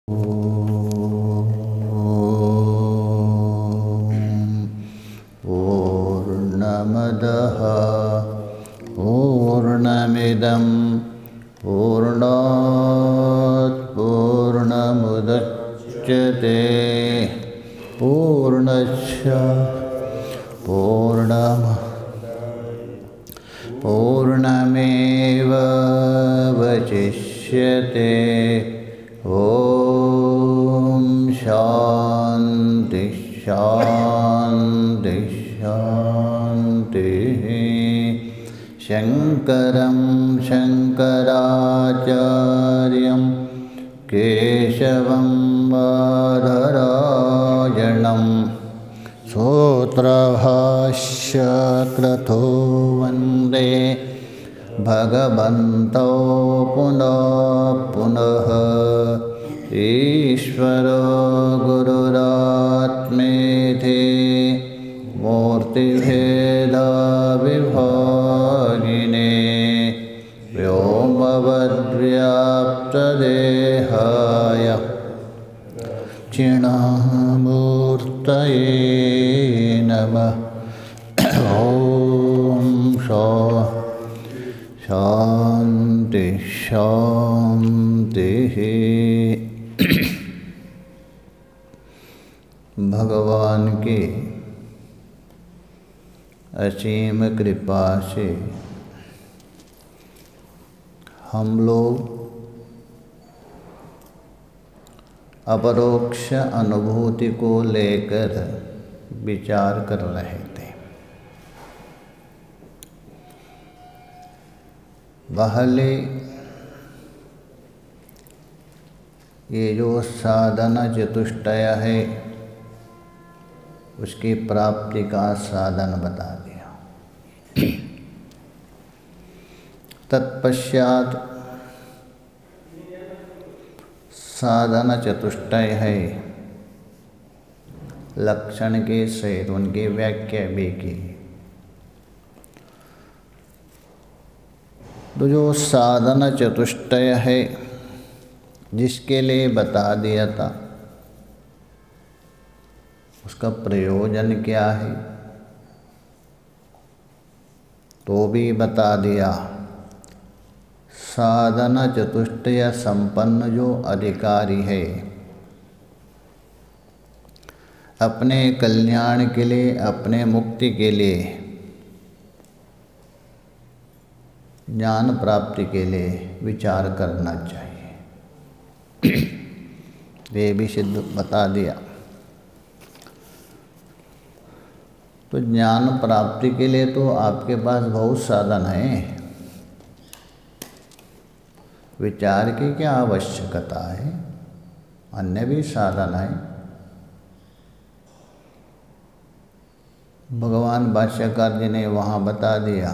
पूर्णमदः पूर्णमिदं पूर्णात् पूर्णमुदच्यते पूर्णस्य पूर्णमेव वशिष्यते। ॐ शान्ति शान्ति शान्तिः। शङ्करं शङ्कराचार्यं केशवं बादरायणं सूत्रभाष्यकृतो वन्दे भगवन्तौ पुनः पुनः। ईश्वरो गुरुरात्मेति मूर्तिभेदविभागिने व्योमवद्व्याप्तदेहाय दक्षिणामूर्तये नमः। ॐ शान्ति शान्तिः। भगवान की असीम कृपा से हम लोग अपरोक्ष अनुभूति को लेकर विचार कर रहे थे। पहले ये जो साधना चतुष्टय है उसकी प्राप्ति का साधन बता दिया। तत्पश्चात साधना चतुष्टय है लक्षण के सहित उनकी व्याख्या भी की। तो जो साधना चतुष्टय है जिसके लिए बता दिया था उसका प्रयोजन क्या है तो भी बता दिया। साधना चतुष्टय संपन्न जो अधिकारी है अपने कल्याण के लिए अपने मुक्ति के लिए ज्ञान प्राप्ति के लिए विचार करना चाहिए। ये भी सिद्ध बता दिया। तो ज्ञान प्राप्ति के लिए तो आपके पास बहुत साधन हैं, विचार की क्या आवश्यकता है, अन्य भी साधन है। भगवान भाष्यकार जी ने वहाँ बता दिया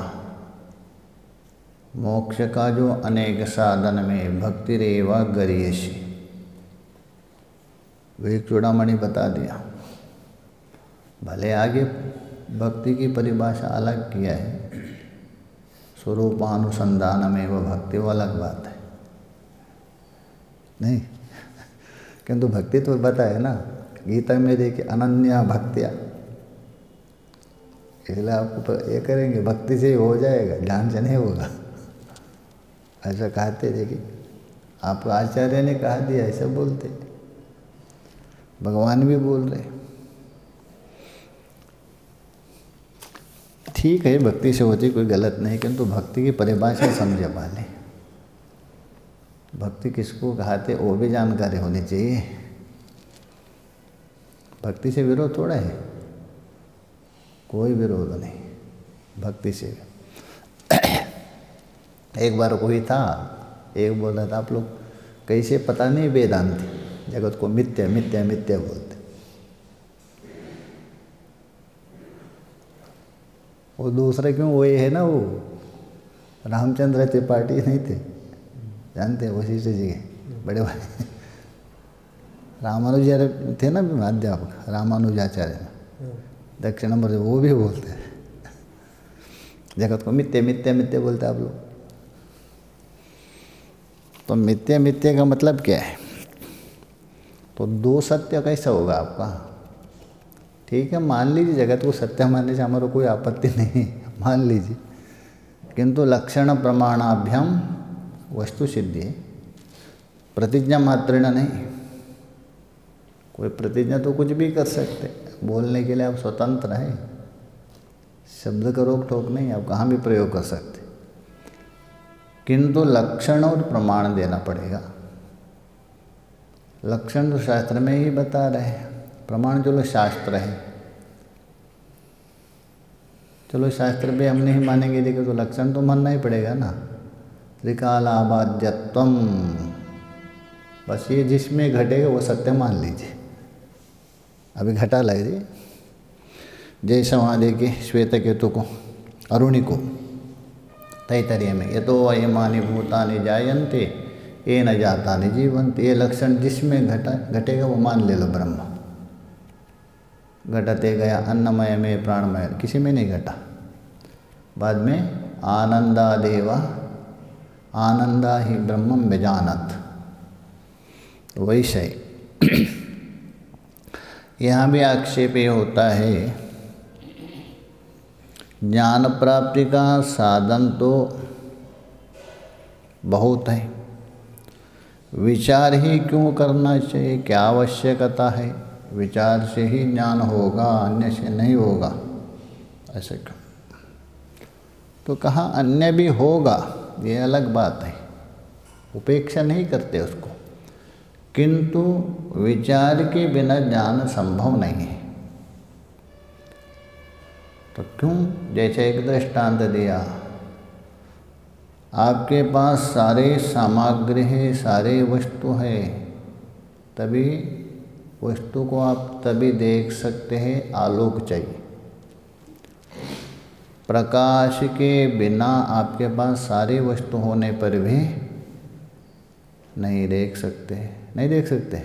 मोक्ष का जो अनेक साधन में भक्ति रेवा गरीयसी, एक चूड़ामणि बता दिया। भले आगे भक्ति की परिभाषा अलग किया है, स्वरूपानुसंधान में वो भक्ति वो अलग बात है नहीं, किंतु भक्ति तो बताए ना गीता में देखिए अनन्या भक्तिया। इसलिए आपको ये करेंगे भक्ति से ही हो जाएगा, ध्यान से नहीं होगा, ऐसा कहते। देखिए आपको आचार्य ने कहा दिया, ऐसा बोलते, भगवान भी बोल रहे। ठीक है भक्ति से होती कोई गलत नहीं, किंतु भक्ति की परिभाषा समझ पाले। भक्ति किसको कहते वो भी जानकारी होनी चाहिए। भक्ति से विरोध थोड़ा है, कोई विरोध नहीं भक्ति से। एक बार कोई था, एक बोल रहा था आप लोग कैसे पता नहीं वेदांती जगत को मिथ्या मिथ्या मिथ्या बोलते। वो दूसरे क्यों वही है ना, वो रामचंद्र त्रिपाठी नहीं थे, जानते हैं वशिष्ठ जी के बड़े भाई रामानुजाचार्य थे ना अध्यापक, रामानुजाचार्य दक्षिणामूर्ति, वो भी बोलते हैं जगत को मिथ्या मिथ्या मिथ्या बोलते आप लोग। तो मिथ्या मिथ्या का मतलब क्या है? तो दो सत्य कैसा होगा आपका? ठीक है, मान लीजिए जगत को सत्य मानने से हमारा कोई आपत्ति नहीं, मान लीजिए, किंतु लक्षण प्रमाणाभ्याम वस्तु सिद्धि है, प्रतिज्ञा मात्रेण नहीं। कोई प्रतिज्ञा तो कुछ भी कर सकते, बोलने के लिए आप स्वतंत्र हैं, शब्द का रोक टोक नहीं, आप कहाँ भी प्रयोग कर सकते, किंतु लक्षण और प्रमाण देना पड़ेगा। लक्षण तो शास्त्र में ही बता रहे हैं, प्रमाण चलो शास्त्र है, चलो शास्त्र भी हम नहीं मानेंगे, देखो तो लक्षण तो मानना ही पड़ेगा ना। त्रिकालाबाध्यत्वम, बस ये जिसमें घटेगा वो सत्य मान लीजिए। अभी घटा लगे जैसे वहाँ देखिए श्वेत केतु को, अरुणि को, तैतरीय में, ये तो अयमानि भूतानि जायन्ते येन जातानि जीवन्ति, ये लक्षण जिसमें घटेगा वो मान ले लो ब्रह्म। घटते गया अन्नमय में प्राणमय, किसी में नहीं घटा। बाद में आनंदादेवा आनंदा ही ब्रह्मम व्यजानत, वैसे यहाँ भी आक्षेप ये होता है, ज्ञान प्राप्ति का साधन तो बहुत है, विचार ही क्यों करना चाहिए, क्या आवश्यकता है, विचार से ही ज्ञान होगा, अन्य से नहीं होगा, ऐसे क्यों? तो कहा अन्य भी होगा, ये अलग बात है, उपेक्षा नहीं करते उसको, किंतु विचार के बिना ज्ञान संभव नहीं है। तो क्यों? जैसे एक दृष्टांत दिया, आपके पास सारे सामग्री है, सारे वस्तु है, तभी वस्तु को आप तभी देख सकते हैं, आलोक चाहिए। प्रकाश के बिना आपके पास सारी वस्तु होने पर भी नहीं देख सकते, नहीं देख सकते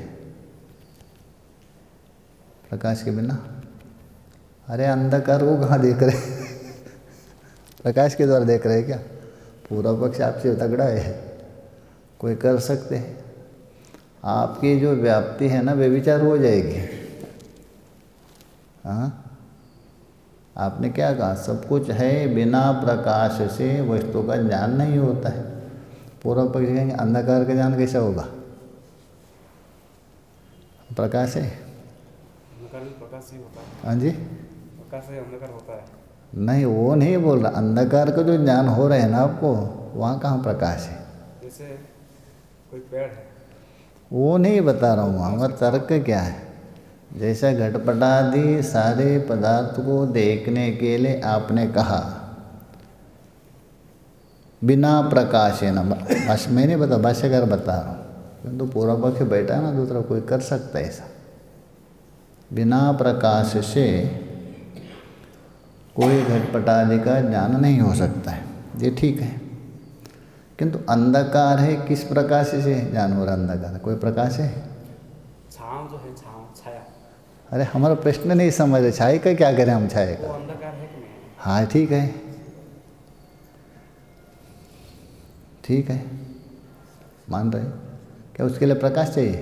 प्रकाश के बिना। अरे अंधकार को कहाँ देख रहे प्रकाश के द्वारा देख रहे हैं क्या? पूरा पक्ष आपसे तगड़ा है, कोई कर सकते हैं। आपकी जो व्याप्ति है ना, व्यभिचार हो जाएगी। हाँ, आपने क्या कहा? सब कुछ है, बिना प्रकाश से वस्तु का ज्ञान नहीं होता है। पूरा पक्ष कहेंगे अंधकार का ज्ञान कैसा होगा? प्रकाश है, प्रकाश ही होता है। हाँ जी, प्रकाश से अंधकार होता है। नहीं वो नहीं बोल रहा, अंधकार का जो ज्ञान हो रहा है ना आपको, वहाँ कहाँ प्रकाश है? जैसे कोई पेड़ है, वो नहीं बता रहा हूँ, हमारा तर्क क्या है। जैसा घटपटादि सारे पदार्थ को देखने के लिए आपने कहा बिना प्रकाश है ना, बस मैं नहीं बता, भाष्यकार बता रहा हूँ, किंतु पूरा पक्ष बैठा है ना, दूसरा कोई कर सकता है ऐसा। बिना प्रकाश से कोई घटपटादि का ज्ञान नहीं हो सकता है, ये ठीक है। किंतु अंधकार है, किस प्रकाश से ज्ञान हो रहा? अंधकार कोई प्रकाश है? छाँव जो है, छाँव, छाया। अरे हमारा प्रश्न नहीं समझ रहे, छाया का क्या करें हम? छाया वो का अंधकार है कि नहीं? हाँ ठीक है, ठीक है, मान रहे। क्या उसके लिए प्रकाश चाहिए?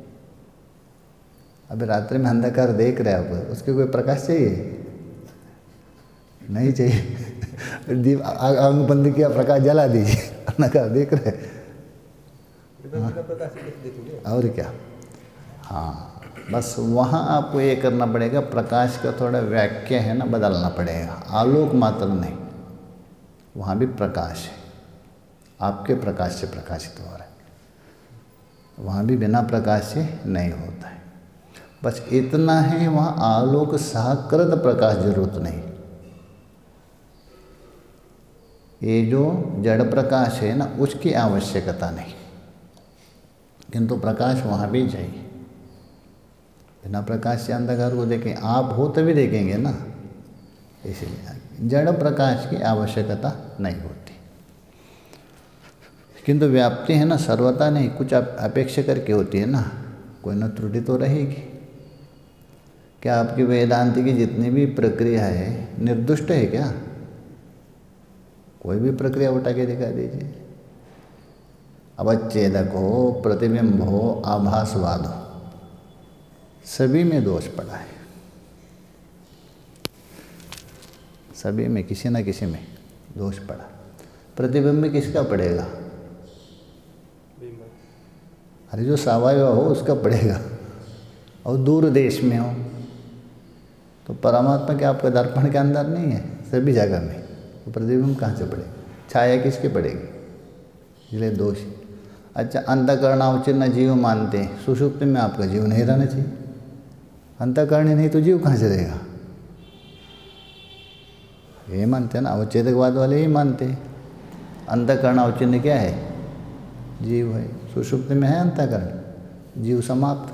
अभी रात्रि में अंधकार देख रहे आप, उसके कोई प्रकाश चाहिए? नहीं चाहिए। दीप आग बंद किया, प्रकाश जला दीजिए, अंधकार देख रहे। हाँ। और क्या? हाँ, बस वहाँ आपको ये करना पड़ेगा, प्रकाश का थोड़ा व्याख्या है ना, बदलना पड़ेगा। आलोक मात्र नहीं, वहाँ भी प्रकाश है, आपके प्रकाश से प्रकाशित हो रहा है, वहाँ भी बिना प्रकाश से नहीं होता है। बस इतना है, वहाँ आलोक सहकृत प्रकाश जरूरत नहीं। ये जो जड़ प्रकाश है ना, उसकी आवश्यकता नहीं, किंतु प्रकाश वहाँ भी चाहिए। बिना प्रकाश से अंधकार को देखें, आप हो तभी देखेंगे ना, इसीलिए जड़ प्रकाश की आवश्यकता नहीं होती। किंतु व्याप्ति है ना, सर्वता नहीं, कुछ अपेक्षा करके होती है ना, कोई न त्रुटि तो रहेगी। क्या आपकी वेदांति की जितनी भी प्रक्रिया है निर्दुष्ट है क्या? कोई भी प्रक्रिया उठा के दिखा दीजिए। अवच्छेदक हो, प्रतिबिंब हो, आभासवाद हो, सभी में दोष पड़ा है, सभी में किसी न किसी में दोष पड़ा। प्रतिबिंब में किसका पड़ेगा? बिंब। अरे जो सावयव हो उसका पड़ेगा, और दूर देश में हो तो परमात्मा के आपका दर्पण के अंदर नहीं है, सभी जगह में, तो प्रतिबिंब कहाँ से पड़ेगा? छाया किसकी पड़ेगी? इसलिए दोष। अच्छा, अंतःकरणावचिन्न जीव मानते हैं, सुषुप्ति में आपका जीव नहीं रहना चाहिए। अंतःकरण नहीं तो जीव कहाँ से रहेगा? ये मानते हैं ना, अवच्छेदकवाद वाले ही मानते हैं। अंतःकरणावचिन्न क्या है? जीव है। सुषुप्ति में है अंतःकरण, जीव समाप्त,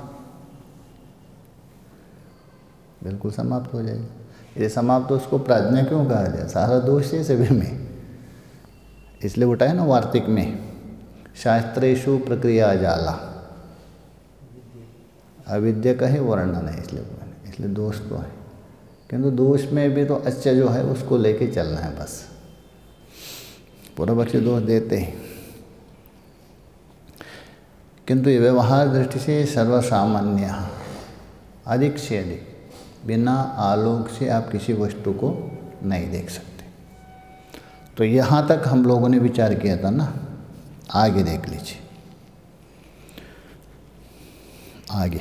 बिल्कुल समाप्त हो जाएगा। ये समाप्त तो उसको प्राज्ञा क्यों कहा जाए? सारा दोष है सभी में। इसलिए उठा है ना वार्तिक में, शास्त्रेषु प्रक्रिया जाला, अविद्या का ही वर्णन है, इसलिए दोष तो है। किंतु दोष में भी तो अच्छा जो है उसको लेके चलना है बस। पूर्वपक्षी दोष देते हैं, किंतु ये व्यवहार दृष्टि से सर्वसामान्य, अधिक से अधिक बिना आलोक से आप किसी वस्तु को नहीं देख सकते। तो यहाँ तक हम लोगों ने विचार किया था ना, आगे देख लीजिए। आगे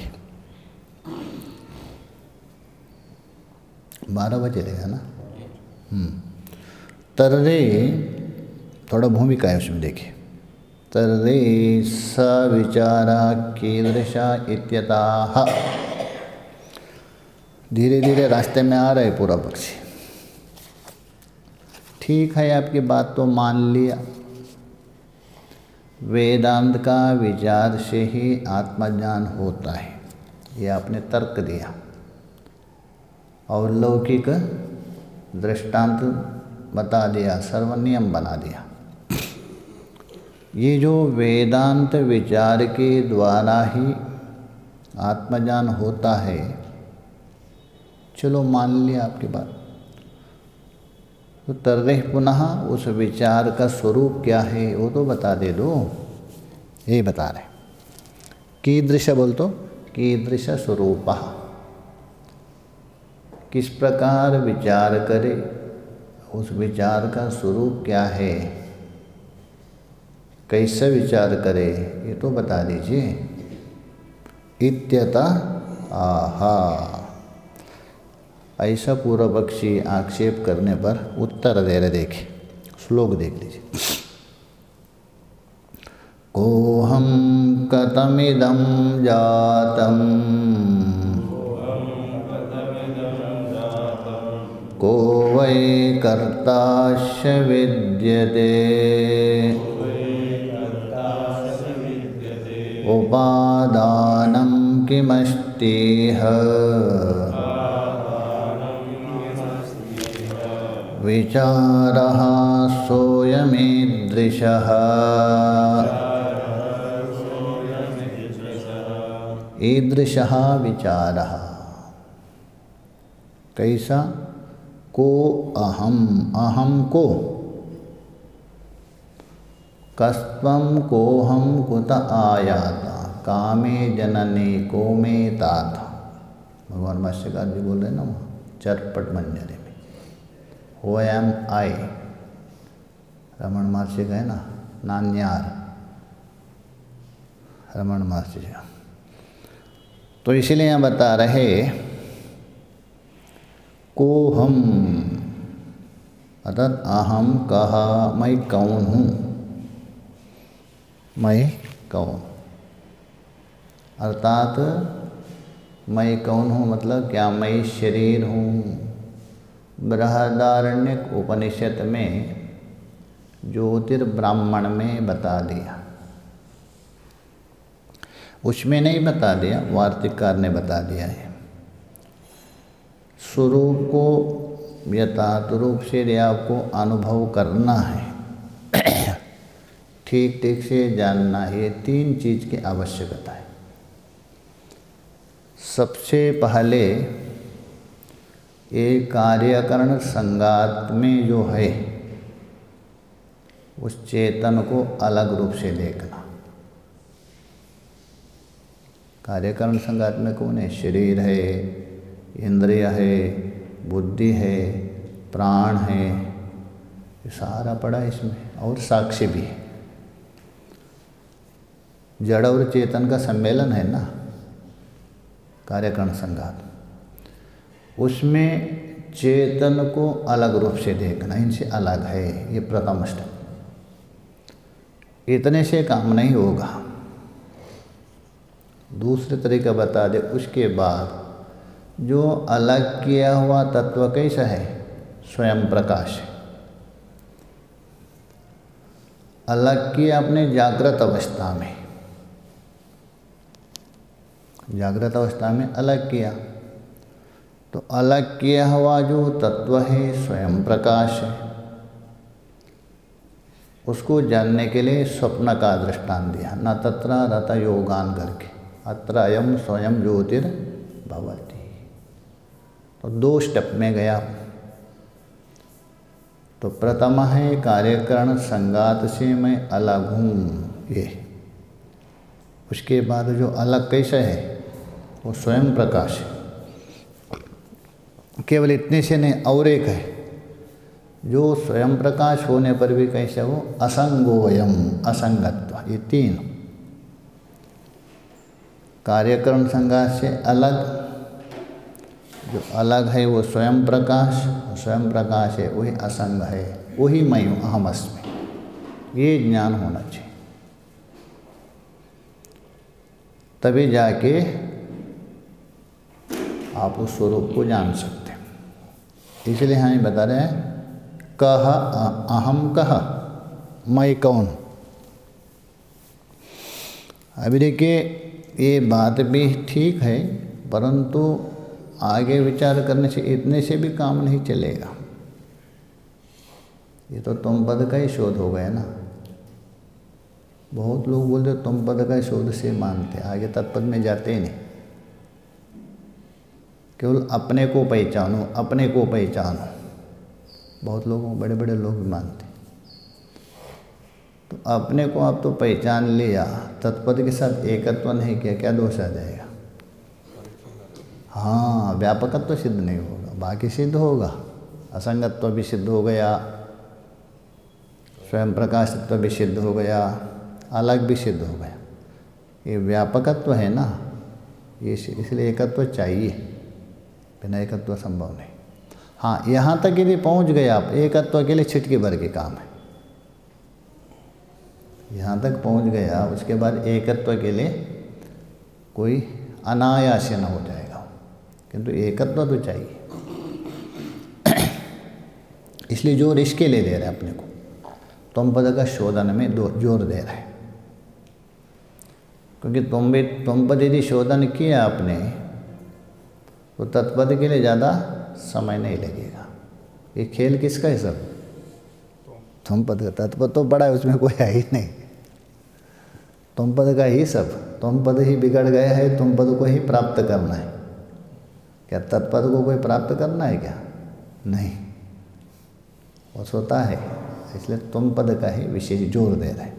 12 बजे रहेगा ना। तर्रे, थोड़ा भूमिका है उसमें देखिए। तर्रे स विचारा कीदृशा इत्यतः। धीरे धीरे रास्ते में आ रहे पूरा पक्षी। ठीक है, आपकी बात तो मान लिया, वेदांत का विचार से ही आत्मज्ञान होता है, ये आपने तर्क दिया, और लौकिक दृष्टांत बता दिया, सर्वनियम बना दिया। ये जो वेदांत विचार के द्वारा ही आत्मज्ञान होता है, चलो मान लिया आपकी बात। तो तर्रे पुनः उस विचार का स्वरूप क्या है वो तो बता दे दो। ये बता रहे कीदृश, बोल तो कीदृश स्वरूपः, किस प्रकार विचार करे, उस विचार का स्वरूप क्या है, कैसे विचार करे, ये तो बता दीजिए। इत्यतः आहा, ऐसा पूर्व पक्षी आक्षेप करने पर उत्तर दे रहे। देखिए श्लोक देख लीजिए। कोहम कतमिदं जातं को वै कर्ताश्च विद्यते उपादानं किमस्तीह विचारः सोऽयमीदृशः ईदृशः विचारः। कैसा? को अहम, अहम को, कस्त्वं कोहम कुत आयाता कामे जननी को में ताथा। भगवान भाष्यकार जी बोल रहे ना वहाँ चरपट मंजरी में, हो एम आई, रमण महर्षि का है ना नान्यार, रमण महर्षि जी। तो इसीलिए यहाँ बता रहे को हम, अर्थात अहम कहा, मैं कौन हूँ, मैं कौन, अर्थात मैं कौन हूँ मतलब क्या, मैं शरीर हूँ। बृहदारण्यक उपनिषद में ज्योतिर्ब्राह्मण में बता दिया, उसमें नहीं बता दिया, वार्तिककार ने बता दिया है। स्वरूप को यथार्थ रूप से यदि आपको अनुभव करना है, ठीक ठीक से जानना है, 3 चीज़ की आवश्यकता है। सबसे पहले एक कार्यकरण संगात में जो है उस चेतन को अलग रूप से देखना। कार्यकरण संघात में कौन है? शरीर है, इंद्रिय है, बुद्धि है, प्राण है, ये सारा पड़ा है इसमें, और साक्षी भी है। जड़ और चेतन का सम्मेलन है ना कार्यकरण संघात, उसमें चेतन को अलग रूप से देखना, इनसे अलग है, ये प्रथम स्टेप। इतने से काम नहीं होगा, दूसरे तरीका बता दे। उसके बाद जो अलग किया हुआ तत्व कैसा है? स्वयं प्रकाश है। अलग किया अपने जागृत अवस्था में, जागृत अवस्था में अलग किया, तो अलग किया हुआ जो तत्व है स्वयं प्रकाश है। उसको जानने के लिए स्वप्न का दृष्टांत दिया, न तत्र रत योगान करके, अत्र अयम स्वयं ज्योतिर्भवति। तो 2 स्टेप में गया। तो प्रथम है कार्यकरण संघात से मैं अलग हूँ, ये। उसके बाद जो अलग कैसा है? वो स्वयं प्रकाश है। केवल इतने से नहीं, और एक है जो स्वयं प्रकाश होने पर भी कैसे? वो असंगोयम, असंगत्व। ये 3 कार्यकरण संघात से अलग, जो अलग है वो स्वयं प्रकाश, स्वयं प्रकाश है वही असंग है, वही मैं हूँ, अहम अस्मि। ये ज्ञान होना चाहिए, तभी जाके आप उस स्वरूप को जान सकते हैं। इसलिए हमें बता रहे हैं कह अहम कह, मैं कौन। अभी देखिए ये बात भी ठीक है, परंतु आगे विचार करने से इतने से भी काम नहीं चलेगा। ये तो तुम पद का ही शोध हो गया ना। बहुत लोग बोलते तुम पद का शोध से मानते, आगे तत्पद में जाते ही नहीं। केवल अपने को पहचानो, अपने को पहचानो। बहुत लोगों, बड़े बड़े लोग भी मानते। तो अपने को आप तो पहचान लिया, तत्पद के साथ एकत्व नहीं किया, क्या दोष आ जाएगा? हाँ, व्यापकत्व तो सिद्ध नहीं होगा, बाकी सिद्ध होगा। असंगत्व भी सिद्ध हो गया, स्वयं प्रकाशत्व भी सिद्ध हो गया, अलग भी सिद्ध हो गया। ये व्यापकत्व है ना, ये इसलिए एकत्व चाहिए, बिना एकत्व संभव नहीं। हाँ, यहाँ तक यदि पहुँच गए आप, एकत्व के लिए छिटके भर के काम है। यहाँ तक पहुँच गया, उसके बाद एकत्व के लिए कोई अनायास न हो जाएगा, किंतु एकत्व तो चाहिए। इसलिए जोर इसके लिए दे रहे हैं अपने को, तुम पद का शोधन में जोर दे रहे हैं। क्योंकि तुम पद यदि शोधन किया आपने, तो तत्पद के लिए ज़्यादा समय नहीं लगेगा। ये खेल किसका है? सब तुम पद का। तत्पद तो बड़ा है, उसमें कोई है ही नहीं, तुम पद का ही सब। तुम पद ही बिगड़ गया है, तुम पद को ही प्राप्त करना है। क्या तत्पद को कोई प्राप्त करना है क्या? नहीं, वो स्वतः है। इसलिए तुम पद का ही विशेष जोर दे रहे हैं।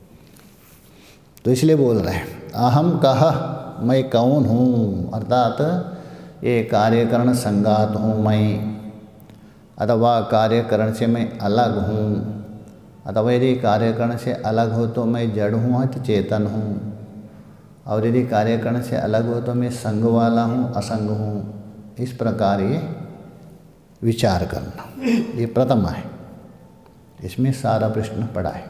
तो इसलिए बोल रहे हैं अहम कह, मैं कौन हूँ, अर्थात ये कार्यकरण संघात हूँ मैं, अथवा कार्यकरण से मैं अलग हूँ, अथवा यदि कार्यकरण से अलग हो तो मैं जड़ हूँ तो चेतन हूँ, और यदि कार्यकरण से अलग हो तो मैं संग वाला हूँ, असंग हूँ। इस प्रकार ये विचार करना, ये प्रथम है। इसमें सारा प्रश्न पड़ा है।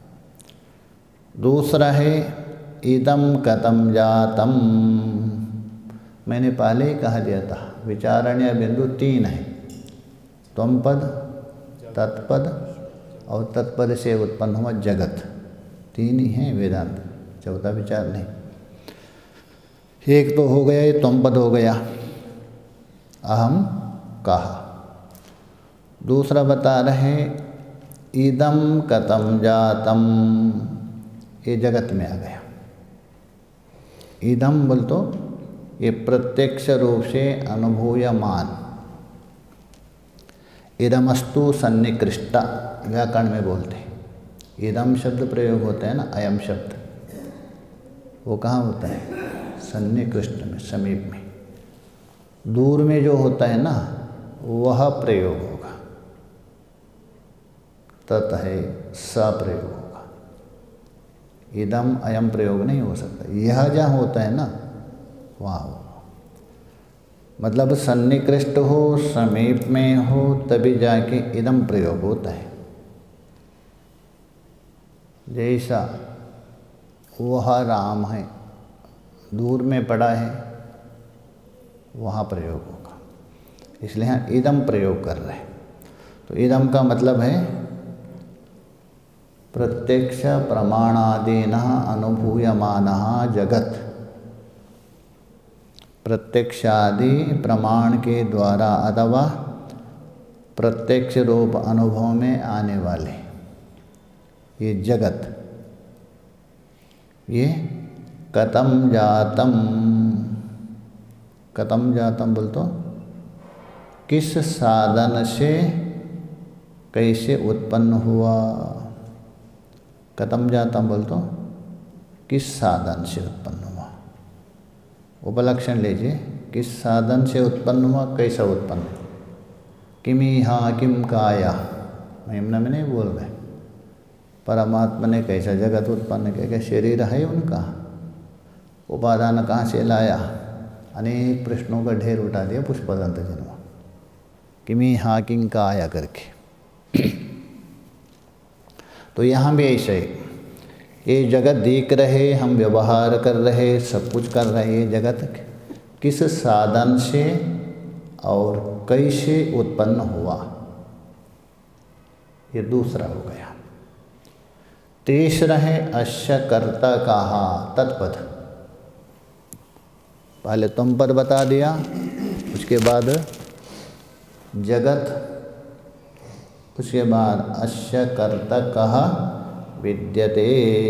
दूसरा है इदम कथम जातम। मैंने पहले ही कहा दिया था, विचारणीय बिंदु 3 है, त्वम पद, तत्पद और तत्पद से उत्पन्न हुआ जगत। 3 ही हैं वेदांत, चौथा विचार नहीं। एक तो हो गया, ये त्वम पद हो गया, अहम कहा। दूसरा बता रहे इदम कथम जातम, ये जगत में आ गया। इदम बोल तो ये प्रत्यक्ष रूप से अनुभूयमान, इदमस्तु सन्निकृष्टा व्याकरण में बोलते हैं। इदम शब्द प्रयोग होता है ना, अयम शब्द, वो कहाँ होता है? सन्निकृष्ट में, समीप में। दूर में जो होता है ना वह प्रयोग होगा, तत् है स प्रयोग होगा। इदम अयम प्रयोग नहीं हो सकता। यह जहाँ होता है ना वहाँ होगा। मतलब सन्निकृष्ट हो, समीप में हो, तभी जाके इदम प्रयोग होता है। जैसा वह राम है, दूर में पड़ा है, वहाँ प्रयोग होगा। इसलिए हम इदम प्रयोग कर रहे हैं। तो इदम का मतलब है प्रत्यक्ष प्रमाणादीनः अनुभूयमानः जगत। प्रत्यक्षादि प्रमाण के द्वारा अथवा प्रत्यक्ष रूप अनुभव में आने वाले ये जगत, ये कथम जातम, कथम जातम बोल तो किस साधन से कैसे उत्पन्न हुआ। कथम जातम बोल तो किस साधन से उत्पन्न हुआ। उपलक्षण लीजिए, किस साधन से उत्पन्न हुआ, कैसा उत्पन्न। किमिहा किम काया, महिमना में नहीं बोल रहे। परमात्मा ने कैसा जगत उत्पन्न किया, क्या शरीर है उनका, उपादान कहाँ से लाया, अनेक प्रश्नों का ढेर उठा दिया पुष्पदंत जी ने, किमिहा किम काया करके। तो यहाँ भी ऐसे है, ये जगत देख रहे, हम व्यवहार कर रहे, सब कुछ कर रहे, ये जगत किस साधन से और कैसे उत्पन्न हुआ, ये दूसरा हो गया। तीसरा है अस्य कर्ता कहा तत्पद। पहले तुम पद बता दिया, उसके बाद जगत, उसके बाद अस्य कर्ता कहा विद्यते।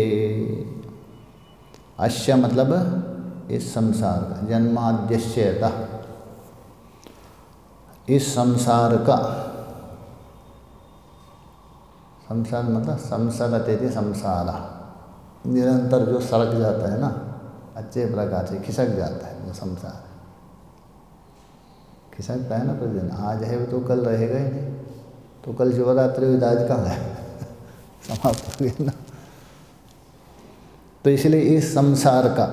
अस्य मतलब इस संसार का, जन्माद्यस्यतः, इस संसार का, संसार मतलब संसरते थे संसारा, निरंतर जो सड़क जाता है ना, अच्छे प्रकार से खिसक जाता है वो संसार, खिसकता है ना प्रतिदिन। आज है तो कल रहेगा ही नहीं, तो कल शिवरात्रि हुई, आज कहाँ है, समाप्त हो गया ना। तो इसलिए इस संसार का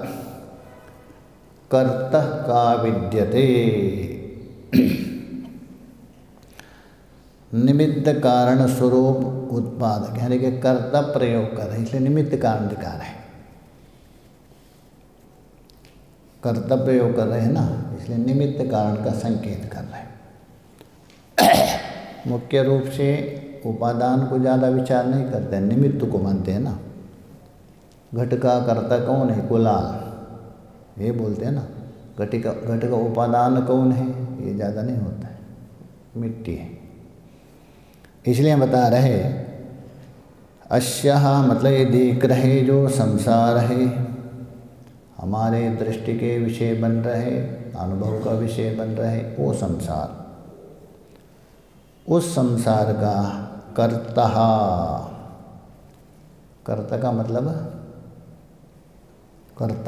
कर्ता का विद्यते, निमित्त कारण स्वरूप उत्पादक, यानी कि कर्ता प्रयोग कर रहे हैं, इसलिए निमित्त कारण दिखा रहे हैं। कर्ता प्रयोग कर रहे हैं ना, इसलिए निमित्त कारण का संकेत कर रहे हैं। मुख्य रूप से उपादान को ज़्यादा विचार नहीं करते, निमित्त को मानते हैं ना। घट का कर्ता कौन है, कुलाल, ये बोलते हैं ना। घट का उपादान कौन है, ये ज़्यादा नहीं होता है, मिट्टी है। इसलिए बता रहे अस्यः मतलब ये देख रहे जो संसार है, हमारे दृष्टि के विषय बन रहे, अनुभव का विषय बन रहे, वो संसार, उस संसार का कर्ता, कर्ता का मतलब कर्ता,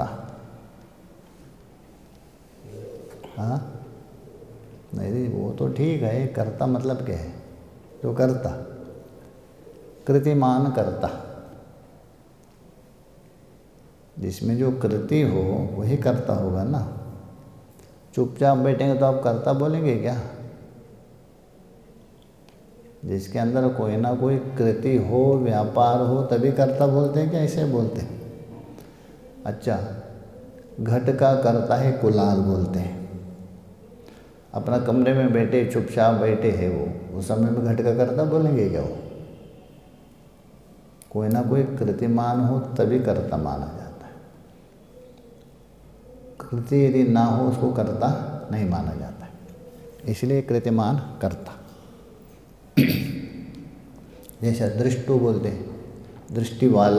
हाँ नहीं वो तो ठीक है, कर्ता मतलब क्या है, जो कर्ता, कृतिमान कर्ता, जिसमें जो कृति हो वही कर्ता होगा ना। चुपचाप बैठेंगे तो आप कर्ता बोलेंगे क्या। जिसके अंदर कोई ना कोई कृति हो, व्यापार हो, तभी कर्ता बोलते हैं क्या, ऐसे बोलते हैं। अच्छा, घट का कर्ता है कुलाल बोलते हैं। अपना कमरे में बैठे, चुपचाप बैठे हैं वो, उस समय में घट का कर्ता बोलेंगे क्या वो। कोई ना कोई कृतिमान हो तभी कर्ता माना जाता है। कृति यदि ना हो उसको कर्ता नहीं माना जाता है, इसलिए कृतिमान कर्ता। जैसा दृष्टु बोलते हैं, दृष्टि वाला,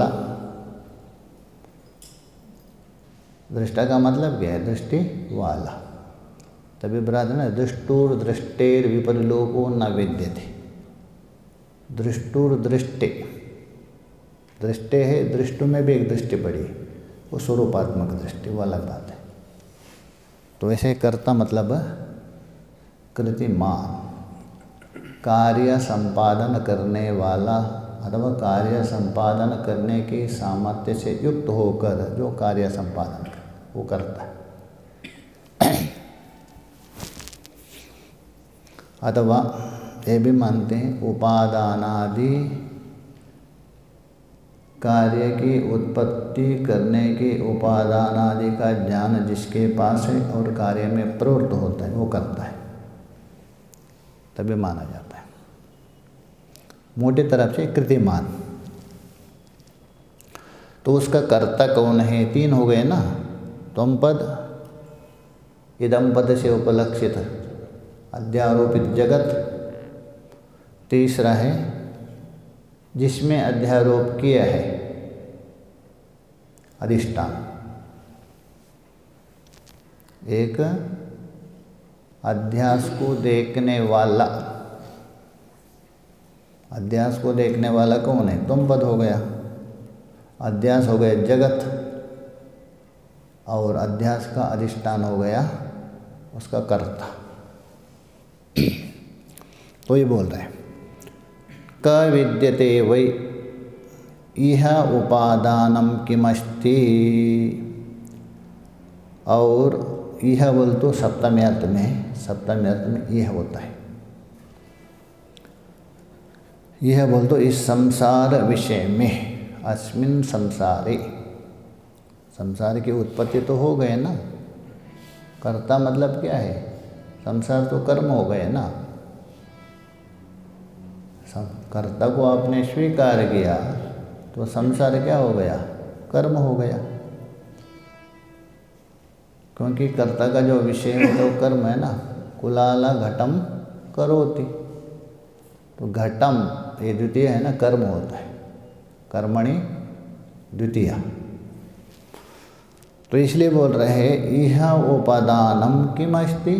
दृष्टा का मतलब क्या है, दृष्टि वाला। तभी बराबर ना, दृष्टुर दृष्टेर विपरिलोको न विद्यते। दृष्टुर दृष्टे, दृष्टे है, दृष्टु में भी एक दृष्टि पड़ी, वो स्वरूपात्मक दृष्टि, वो अलग बात है। तो ऐसे कर्ता मतलब कृतिमान, कार्य संपादन करने वाला अथवा कार्य संपादन करने की सामर्थ्य से युक्त होकर जो कार्य संपादन करे वो करता है। अथवा ये भी मानते हैं उपादानादि कार्य की उत्पत्ति करने की उपादान आदि का ज्ञान जिसके पास है और कार्य में प्रवृत्त होता है वो करता है, तभी माना जाता है। मोटे तरफ से कृतिमान। तो उसका कर्ता कौन है? तीन हो गए ना, त्वम पद, इदम पद से उपलक्षित अध्यारोपित जगत, तीसरा है जिसमें अध्यारोप किया है अधिष्ठान, एक अध्यास को देखने वाला। अध्यास को देखने वाला कौन है? तुम पद हो गया, अध्यास हो गया जगत, और अध्यास का अधिष्ठान हो गया उसका कर्ता। तो ये बोल रहे हैं क विद्यते वै इह उपादानम किमस्ति, और यह बोल तो सप्तमी अर्थ में यह होता है। यह बोल तो इस संसार विषय में, अस्मिन संसारे, संसार की उत्पत्ति तो हो गए ना। कर्ता मतलब क्या है? संसार तो कर्म हो गए ना। कर्ता को आपने स्वीकार किया तो संसार क्या हो गया? कर्म हो गया, क्योंकि कर्ता का जो विषय है वो कर्म है ना। कुलाला घटम करोति, तो घटम ये द्वितीय है ना, कर्म होता है, कर्मणि द्वितीय। तो इसलिए बोल रहे हैं इह उपादानम किमस्ति,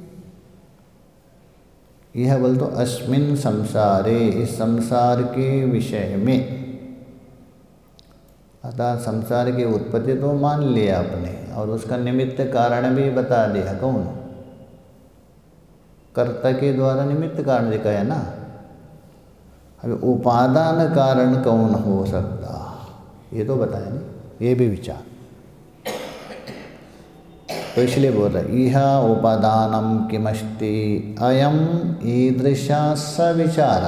यह बोल तो अस्मिन संसारे, इस संसार के विषय में। अतः संसार की उत्पत्ति तो मान लिया आपने, और उसका निमित्त कारण भी बता दिया। कौन? कर्ता के द्वारा निमित्त कारण दिखाया ना। अभी उपादान कारण कौन हो सकता, ये तो बताया नहीं, ये भी विचार। तो इसलिए बोल रहे इह उपादानम किमस्ति अयम ईदृशा सविचारा।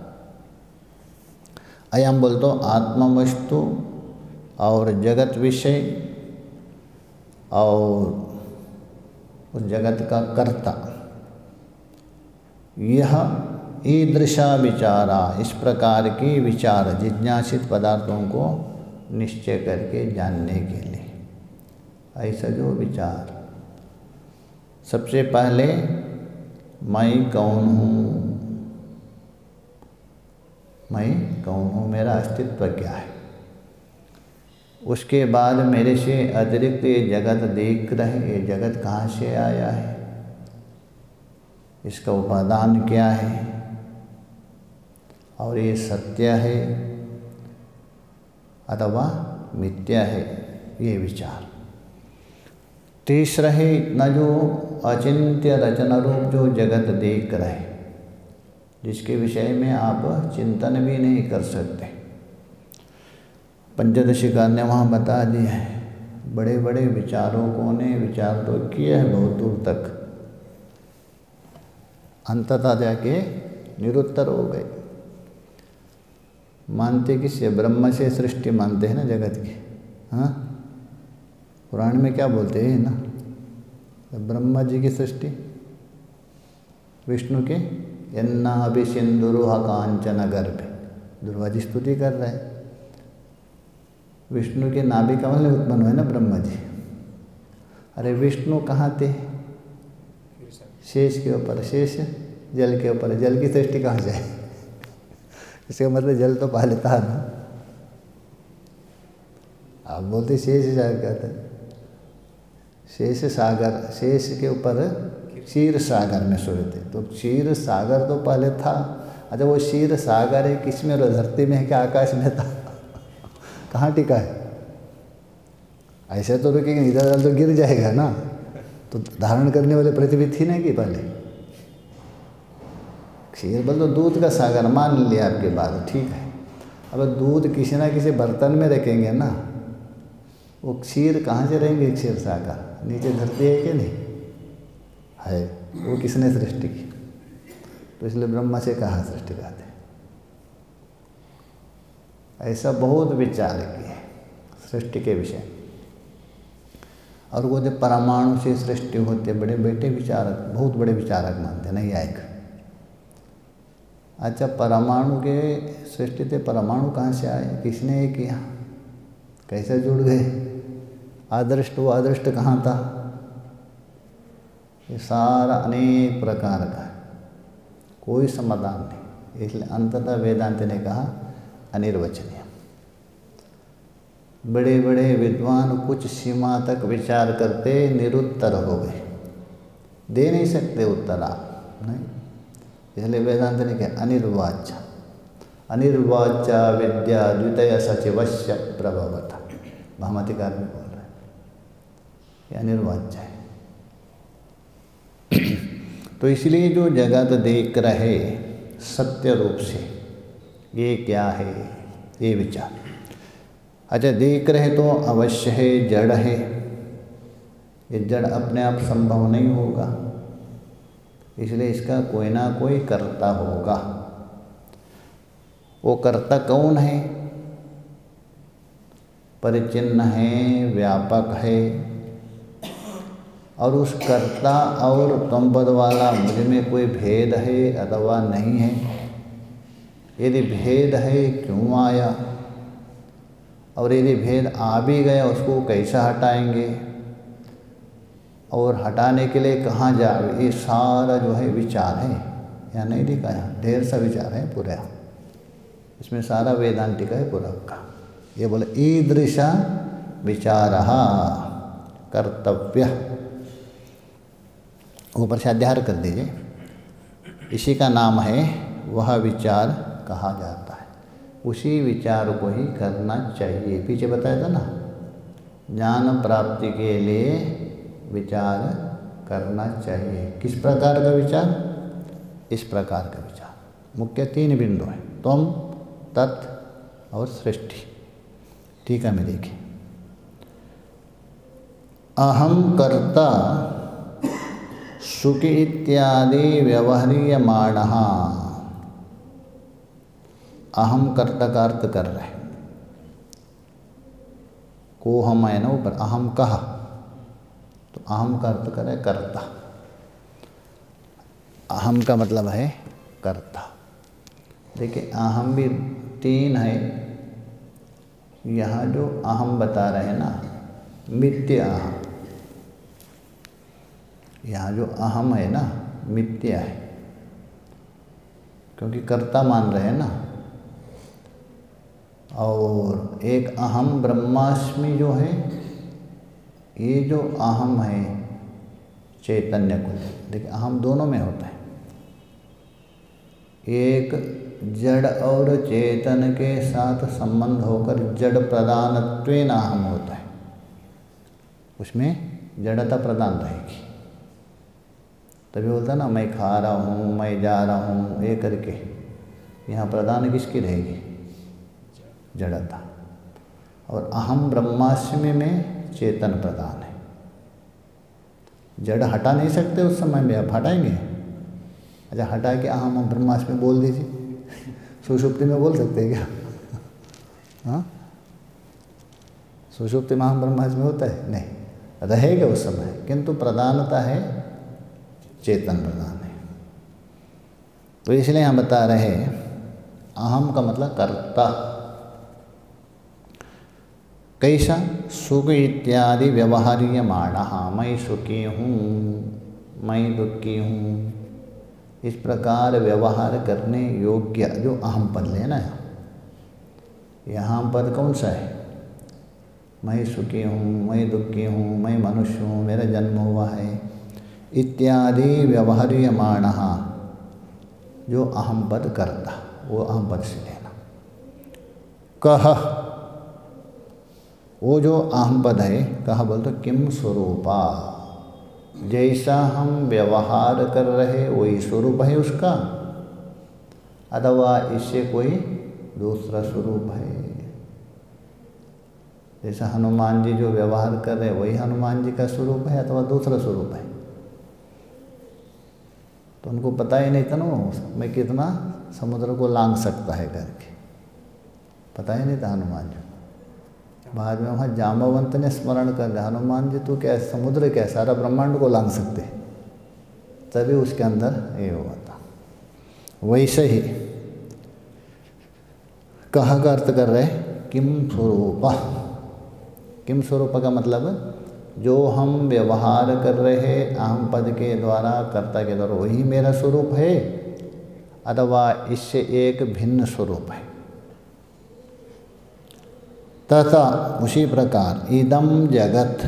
अयम बोल तो आत्मवस्तु और जगत विषय और उस जगत का कर्ता, यह ईदृशा विचारा, इस प्रकार की विचार, जिज्ञासित पदार्थों को निश्चय करके जानने के लिए, ऐसा जो विचार। सबसे पहले मैं कौन हूँ, मैं कौन हूँ, मेरा अस्तित्व क्या है। उसके बाद मेरे से अतिरिक्त ये जगत देख रहे, ये जगत कहाँ से आया है, इसका उपादान क्या है, और ये सत्य है अथवा मिथ्या है, ये विचार। तीसरा है न जो अचिंत्य रचना रूप जो जगत देख रहे, जिसके विषय में आप चिंतन भी नहीं कर सकते। पंचदशिकार ने वहाँ बता दिया है, बड़े बड़े विचारकों ने विचार तो किए हैं बहुत दूर तक, अंततः जाके निरुत्तर हो गए। मानते किससे? ब्रह्म से सृष्टि मानते हैं ना जगत की। हाँ, पुराण में क्या बोलते हैं ना, ब्रह्मा जी की सृष्टि, विष्णु के यन्ना अभि सिंदुरुह कांचन गर्भे, दुर्गा जी स्तुति कर रहे हैं। विष्णु के नाभि कमल में उत्पन्न हुए ना ब्रह्मा जी। अरे विष्णु कहाँ थे? शेष के ऊपर, शेष जल के ऊपर, जल की सृष्टि कहाँ से है? इसका मतलब जल तो पहले था ना। आप बोलते शेष सागर कहते हैं, शेष सागर, शेष के ऊपर क्षीर सागर में सोए थे, तो क्षीर सागर तो पहले था। अच्छा वो क्षीर सागर है किस में? धरती में है क्या आकाश में था? कहाँ टिका है? ऐसे तो रुकेगा, इधर तो गिर जाएगा ना। तो तो धारण करने वाली पृथ्वी थी ना कि पहले? क्षीर बोल तो दूध का सागर मान लिया आपकी बात, ठीक है। अब दूध किसी ना किसी बर्तन में रखेंगे ना, वो क्षीर कहाँ से रहेंगे? क्षीर सागर नीचे धरती है कि नहीं है? वो किसने सृष्टि की? तो इसलिए ब्रह्मा से कहा सृष्टि करते। ऐसा बहुत विचार किए सृष्टि के विषय। और वो जब परमाणु से सृष्टि होते, बड़े बेटे विचारक, बहुत बड़े विचारक मानते नहीं आएगा। अच्छा, परमाणु के सृष्टि थे, परमाणु कहाँ से आए? किसने ये किया? कैसे जुड़ गए? अदृष्ट वो अदृष्ट कहाँ था? ये सारा अनेक प्रकार का है, कोई समाधान नहीं। इसलिए अंततः वेदांत ने कहा अनिर्वचनीय। बड़े बड़े विद्वान कुछ सीमा तक विचार करते निरुत्तर हो गए, दे नहीं सकते उत्तर आप, नहीं। इसलिए वेदांत ने कहा अनिर्वाच्य, अनिर्वाच्य विद्या द्वितीय सचिवस्य प्रभवता। भामतिकार भी बोल रहे हैं ये अनिर्वाच्य है। तो इसलिए जो जगत देख रहे सत्य रूप से, ये क्या है ये विचार। अच्छा, देख रहे तो अवश्य है जड़ है, ये जड़ अपने आप संभव नहीं होगा, इसलिए इसका कोई ना कोई कर्ता होगा। वो कर्ता कौन है? परिचिन्न है, व्यापक है। और उस कर्ता और त्वंपद वाला मुझ में कोई भेद है अथवा नहीं है? यदि भेद है क्यों आया? और यदि भेद आ भी गया उसको कैसा हटाएंगे? और हटाने के लिए कहाँ जाए? ये सारा जो है विचार है, या नहीं लिखा है? ढेर सा विचार है पूरा, इसमें सारा वेदांतिक है पूरा का। ये बोले ईदृशा विचारः कर्तव्य। ऊपर से अध्याय कर दीजिए। इसी का नाम है वह विचार कहा जाता है। उसी विचार को ही करना चाहिए। पीछे बताया था ना, ज्ञान प्राप्ति के लिए विचार करना चाहिए। किस प्रकार का विचार? इस प्रकार का विचार। मुख्य 3 बिंदु है, त्वम, तत् और सृष्टि। ठीक है, मैं देखिए। अहम कर्ता सुखी इत्यादि व्यवहार्यमाणः। अहम कर्ता का अर्थ कर रहे हैं, को हम है ना ऊपर, अहम कहा तो अहम का अर्थ करे कर्ता। अहम का मतलब है कर्ता। देखिए अहम भी 3 है। यहाँ जो अहम बता रहे हैं ना, मिथ्या अहम। यहाँ जो अहम है ना मिथ्या है, क्योंकि कर्ता मान रहे हैं ना। और एक अहम ब्रह्मास्मि जो है, ये जो अहम है चैतन्य को, देखिए अहम दोनों में होता है। एक जड़ और चेतन के साथ संबंध होकर जड़ प्रधानत्वेन अहम होता है, उसमें जड़ता प्रधान रहेगी। तभी बोलता है ना, मैं खा रहा हूँ, मैं जा रहा हूँ, ये करके यहाँ प्रधान किसकी रहेगी? जड़ता। और अहम ब्रह्मास्मि में चेतन प्रधान है। जड़ हटा नहीं सकते उस समय में, आप हटाएंगे? अच्छा, हटा के अहम ब्रह्मास्मि बोल दीजिए। सुषुप्ति में बोल सकते हैं क्या? हाँ, सुषुप्ति में अहम ब्रह्मास्मि होता है? नहीं, रहेगा उस समय, किंतु प्रधानता है चेतन प्रधान है। तो इसलिए हम बता रहे अहम का मतलब कर्ता। कैसा? सुख इत्यादि व्यवहार्यमाणः। मैं सुखी हूँ, मैं दुखी हूँ, इस प्रकार व्यवहार करने योग्य जो अहम पद लेना है। यहाँ पद कौन सा है? मैं सुखी हूँ, मैं दुखी हूँ, मैं मनुष्य हूँ, मेरा जन्म हुआ है, इत्यादि व्यवहार्यमाणः जो अहम पद करता, वो अहम पद से लेना। कह, वो जो अहम पद है, कहा बोल तो किम स्वरूपा, जैसा हम व्यवहार कर रहे वही स्वरूप है उसका, अथवा इससे कोई दूसरा स्वरूप है। जैसा हनुमान जी जो व्यवहार कर रहे वही हनुमान जी का स्वरूप है अथवा दूसरा स्वरूप है। तो उनको पता ही नहीं था ना मैं कितना समुद्र को लांघ सकता है करके, पता ही नहीं था हनुमान जी। बाद में वहाँ जाम्बवंत ने स्मरण कर दिया, हनुमान जी तो क्या समुद्र क्या सारा ब्रह्मांड को लांघ सकते, तभी उसके अंदर ये हुआ था। वैसे ही कहा का अर्थ कर रहे किम स्वरूपा। किम स्वरूप का मतलब जो हम व्यवहार कर रहे अहम पद के द्वारा कर्ता के द्वारा वही मेरा स्वरूप है, अथवा इससे एक भिन्न स्वरूप है। तथा उसी प्रकार इदम जगत,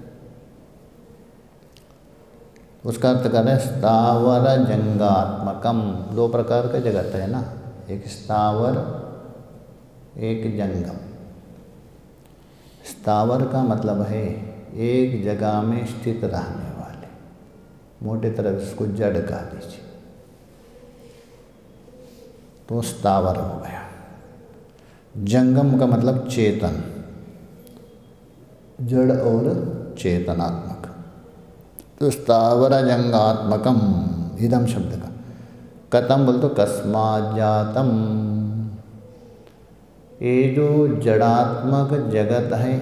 उसका अर्थ कर रहे स्थावर जंगात्मकम। दो प्रकार का जगत है ना, एक स्थावर एक जंगम। स्थावर का मतलब है एक जगह में स्थित रहने वाले, मोटे तरह इसको जड़ कह दीजिए, तो स्थावर हो गया। जंगम का मतलब चेतन, जड़ और चेतनात्मक। तो स्थावर जंगात्मकम इदम शब्द का कथम बोल तो कस्मात् जातम। ये जो जड़ात्मक जगत है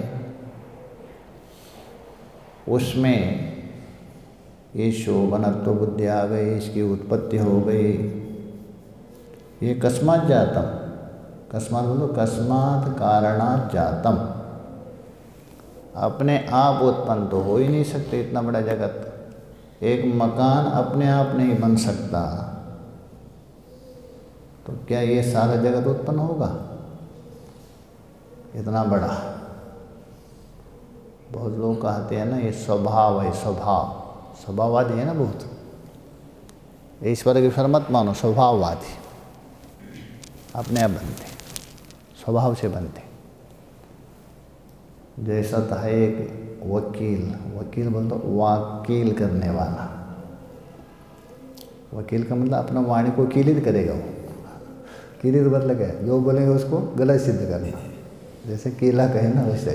उसमें ये शोभनत्व बुद्धि आ गई, इसकी उत्पत्ति हो गई। ये कस्मात् जातम, कस्मात् बोलो कस्मात् कारणात् जातम, अपने आप उत्पन्न तो हो ही नहीं सकते इतना बड़ा जगत। एक मकान अपने आप नहीं बन सकता, तो क्या ये सारा जगत उत्पन्न होगा इतना बड़ा? बहुत लोग कहते हैं ना ये स्वभाव है, स्वभाववादी है ना बहुत। ईश्वर के मत मानो, स्वभाववादी, अपने आप बनते, स्वभाव से बनते। जैसा था एक वकील, वकील बोल दो वकील करने वाला। वकील का मतलब अपना वाणी को कीलित करेगा, वो कीलित मतलब है जो बोलेंगे उसको गलत सिद्ध करना। जैसे केला कहे ना वैसे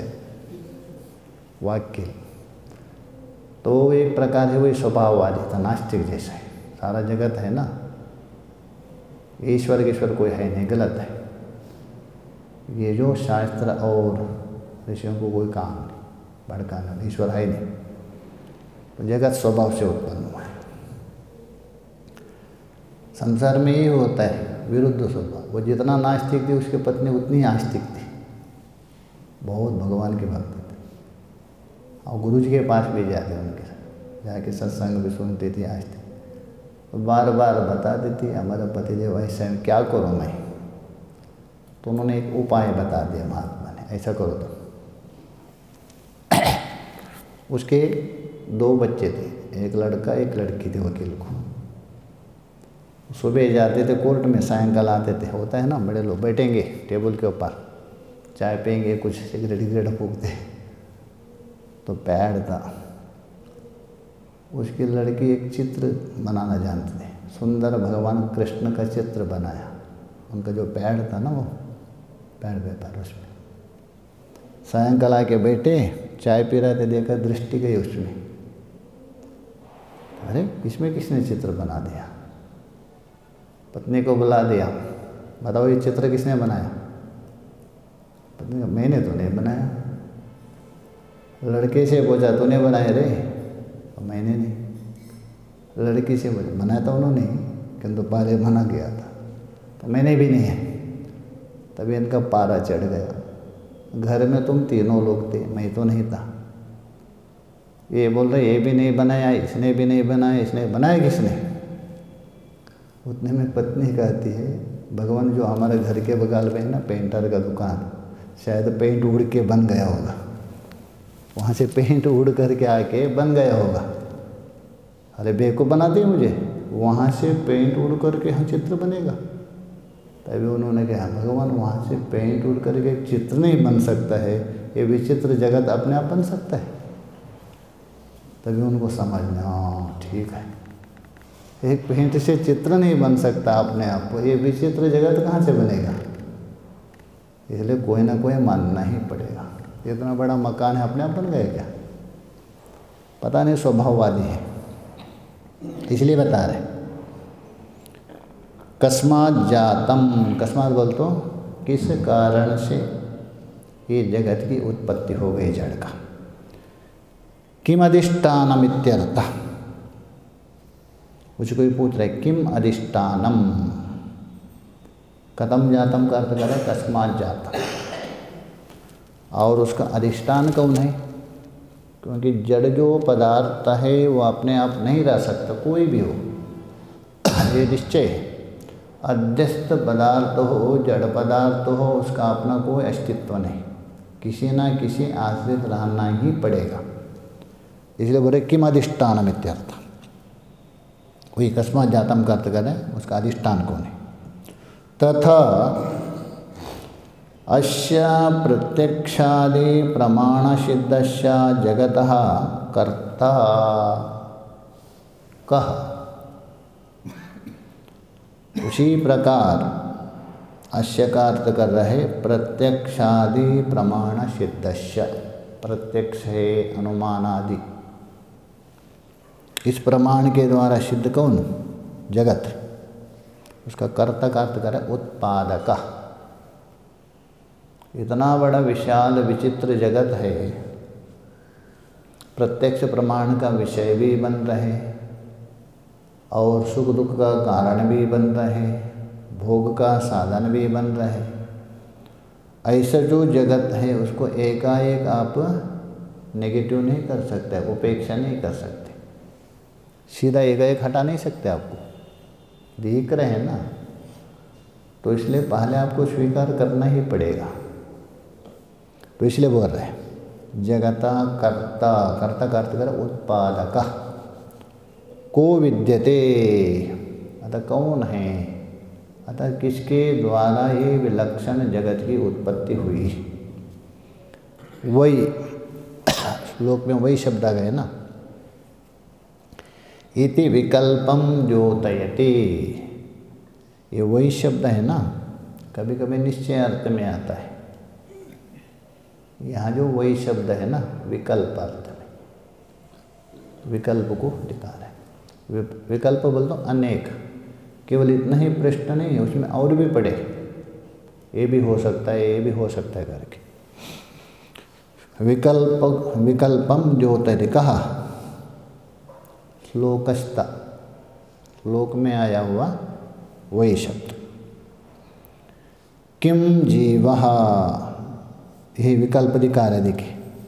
वकील। तो एक प्रकार है वही स्वभाववादी था, नास्तिक जैसा है। सारा जगत है ना, ईश्वर कोई है नहीं, गलत है। ये जो शास्त्र और ऋषियों को कोई काम नहीं भड़काना, ईश्वर है नहीं, तो जगत स्वभाव से उत्पन्न हुआ है। संसार में ये होता है विरुद्ध स्वभाव। वो जितना नास्तिक थी उसकी पत्नी उतनी आस्तिक थी, बहुत भगवान की भक्त थी, और गुरु जी के पास भी जाते उनके साथ जाके सत्संग भी सुनती थी आस्तिक। तो बार बार बता देती हमारा पतिदेव ऐसा है, क्या करूँ मैं? तो उन्होंने एक उपाय बता दिया महात्मा ने, ऐसा करो तो। उसके 2 बच्चे थे, एक लड़का एक लड़की थी वकील को। सुबह जाते थे कोर्ट में, सायंकाल आते थे। होता है ना बड़े लोग बैठेंगे टेबल के ऊपर, चाय पियेंगे, कुछ सिगरेट फूकते। तो पैड था, उसकी लड़की एक चित्र बनाना जानते थे, सुंदर भगवान कृष्ण का चित्र बनाया। उनका जो पैड था ना, वो पैड व्यापार, उसमें सायंकाल आके बैठे, चाय पी रहे थे, देखा दृष्टि गई उसमें, अरे इसमें किसने चित्र बना दिया? पत्नी को बुला दिया, बताओ ये चित्र किसने बनाया? पत्नी का मैंने तो नहीं बनाया। लड़के से पूछा तूने बनाया रे? मैंने नहीं। लड़की से पूछा, बनाया था उन्होंने, किंतु पहले मना किया था, तो मैंने भी नहीं है। तभी इनका पारा चढ़ गया। घर में तुम तीनों लोग थे, मैं तो नहीं था। ये बोल रहे ये भी नहीं बनाया, इसने भी नहीं बनाया, इसने बनाया किसने? उतने में पत्नी कहती है, भगवान जो हमारे घर के बगल में है ना पेंटर का दुकान, शायद पेंट उड़ के बन गया होगा, वहाँ से पेंट उड़ करके आके बन गया होगा। अरे बेवकूफ़ बना दी मुझे, वहाँ से पेंट उड़ करके यहाँ चित्र बनेगा? तभी उन्होंने कहा भगवान वहाँ से पेंट उड़ करके एक चित्र नहीं बन सकता है, ये विचित्र जगत अपने आप बन सकता है। तभी उनको समझ में हाँ ठीक है। एक पेंट से चित्र नहीं बन सकता अपने आप को, ये विचित्र जगत कहाँ से बनेगा? इसलिए कोई ना कोई मानना ही पड़ेगा। इतना बड़ा मकान है, अपने आप बन गए क्या? पता नहीं, स्वभाववादी है, इसलिए बता रहे। कस्मात् जातम, कस्मात् बोल तो किस कारण से ये जगत की उत्पत्ति हो गई जड़ का। किम अधिष्ठानम इत्यर्थः, कुछ कोई पूछ रहे किम अधिष्ठानम, कथम जातम का अर्थ करें कस्मात् जातम, और उसका अधिष्ठान कौन है? क्योंकि जड़ जो पदार्थ है वो अपने आप नहीं रह सकता, कोई भी हो, ये निश्चय है। अध्यस्त पदार्थ हो, जड़ पदार्थ हो, उसका अपना कोई अस्तित्व नहीं, किसी ना किसी आश्रित रहना ही पड़ेगा। इसलिए बोले किम अधिष्ठानम इत्यर्थ, वही कस्मात् जातम का अर्थ करें उसका अधिष्ठान कौन है। तथा अस्य प्रत्यक्षादि प्रमाण सिद्धस्य जगतः कर्ता कः, उसी प्रकार अस्य का अर्थ कर रहे प्रत्यक्षादि प्रमाण सिद्धस्य, प्रत्यक्ष है अनुमान आदि, इस प्रमाण के द्वारा सिद्ध कौन? जगत। उसका कर्ता का अर्थ करे उत्पादक। इतना बड़ा विशाल विचित्र जगत है, प्रत्यक्ष प्रमाण का विषय भी बन रहे और सुख दुख का कारण भी बन रहे, भोग का साधन भी बन रहे। ऐसा जो जगत है उसको एकाएक आप नेगेटिव नहीं कर सकते, उपेक्षा नहीं कर सकते, सीधा एकाएक हटा नहीं सकते, आपको दिख रहे हैं ना, तो इसलिए पहले आपको स्वीकार करना ही पड़ेगा। तो इसलिए बोल रहे हैं जगता कर्ता, कर्ता का अर्थ कर उत्पादक, को विद्यते, अतः कौन है, अतः किसके द्वारा ये विलक्षण जगत की उत्पत्ति हुई। वही श्लोक में वही शब्द आ गए ना, इति विकल्पम द्योतयति, ये वही शब्द है ना, कभी कभी निश्चय अर्थ में आता है। यहाँ जो वही शब्द है ना विकल्प अर्थ में, विकल्प को दिखा रहे हैं। विकल्प बोल तो अनेक, केवल इतना ही प्रश्न नहीं है, उसमें और भी पढ़े, ये भी हो सकता है, ये भी हो सकता है करके। विकल्पम द्योतयति कहा, श्लोकस्थ, श्लोक में आया हुआ वही शब्द। किम जीवः, यही विकल्प दिखा रहे, देखिए,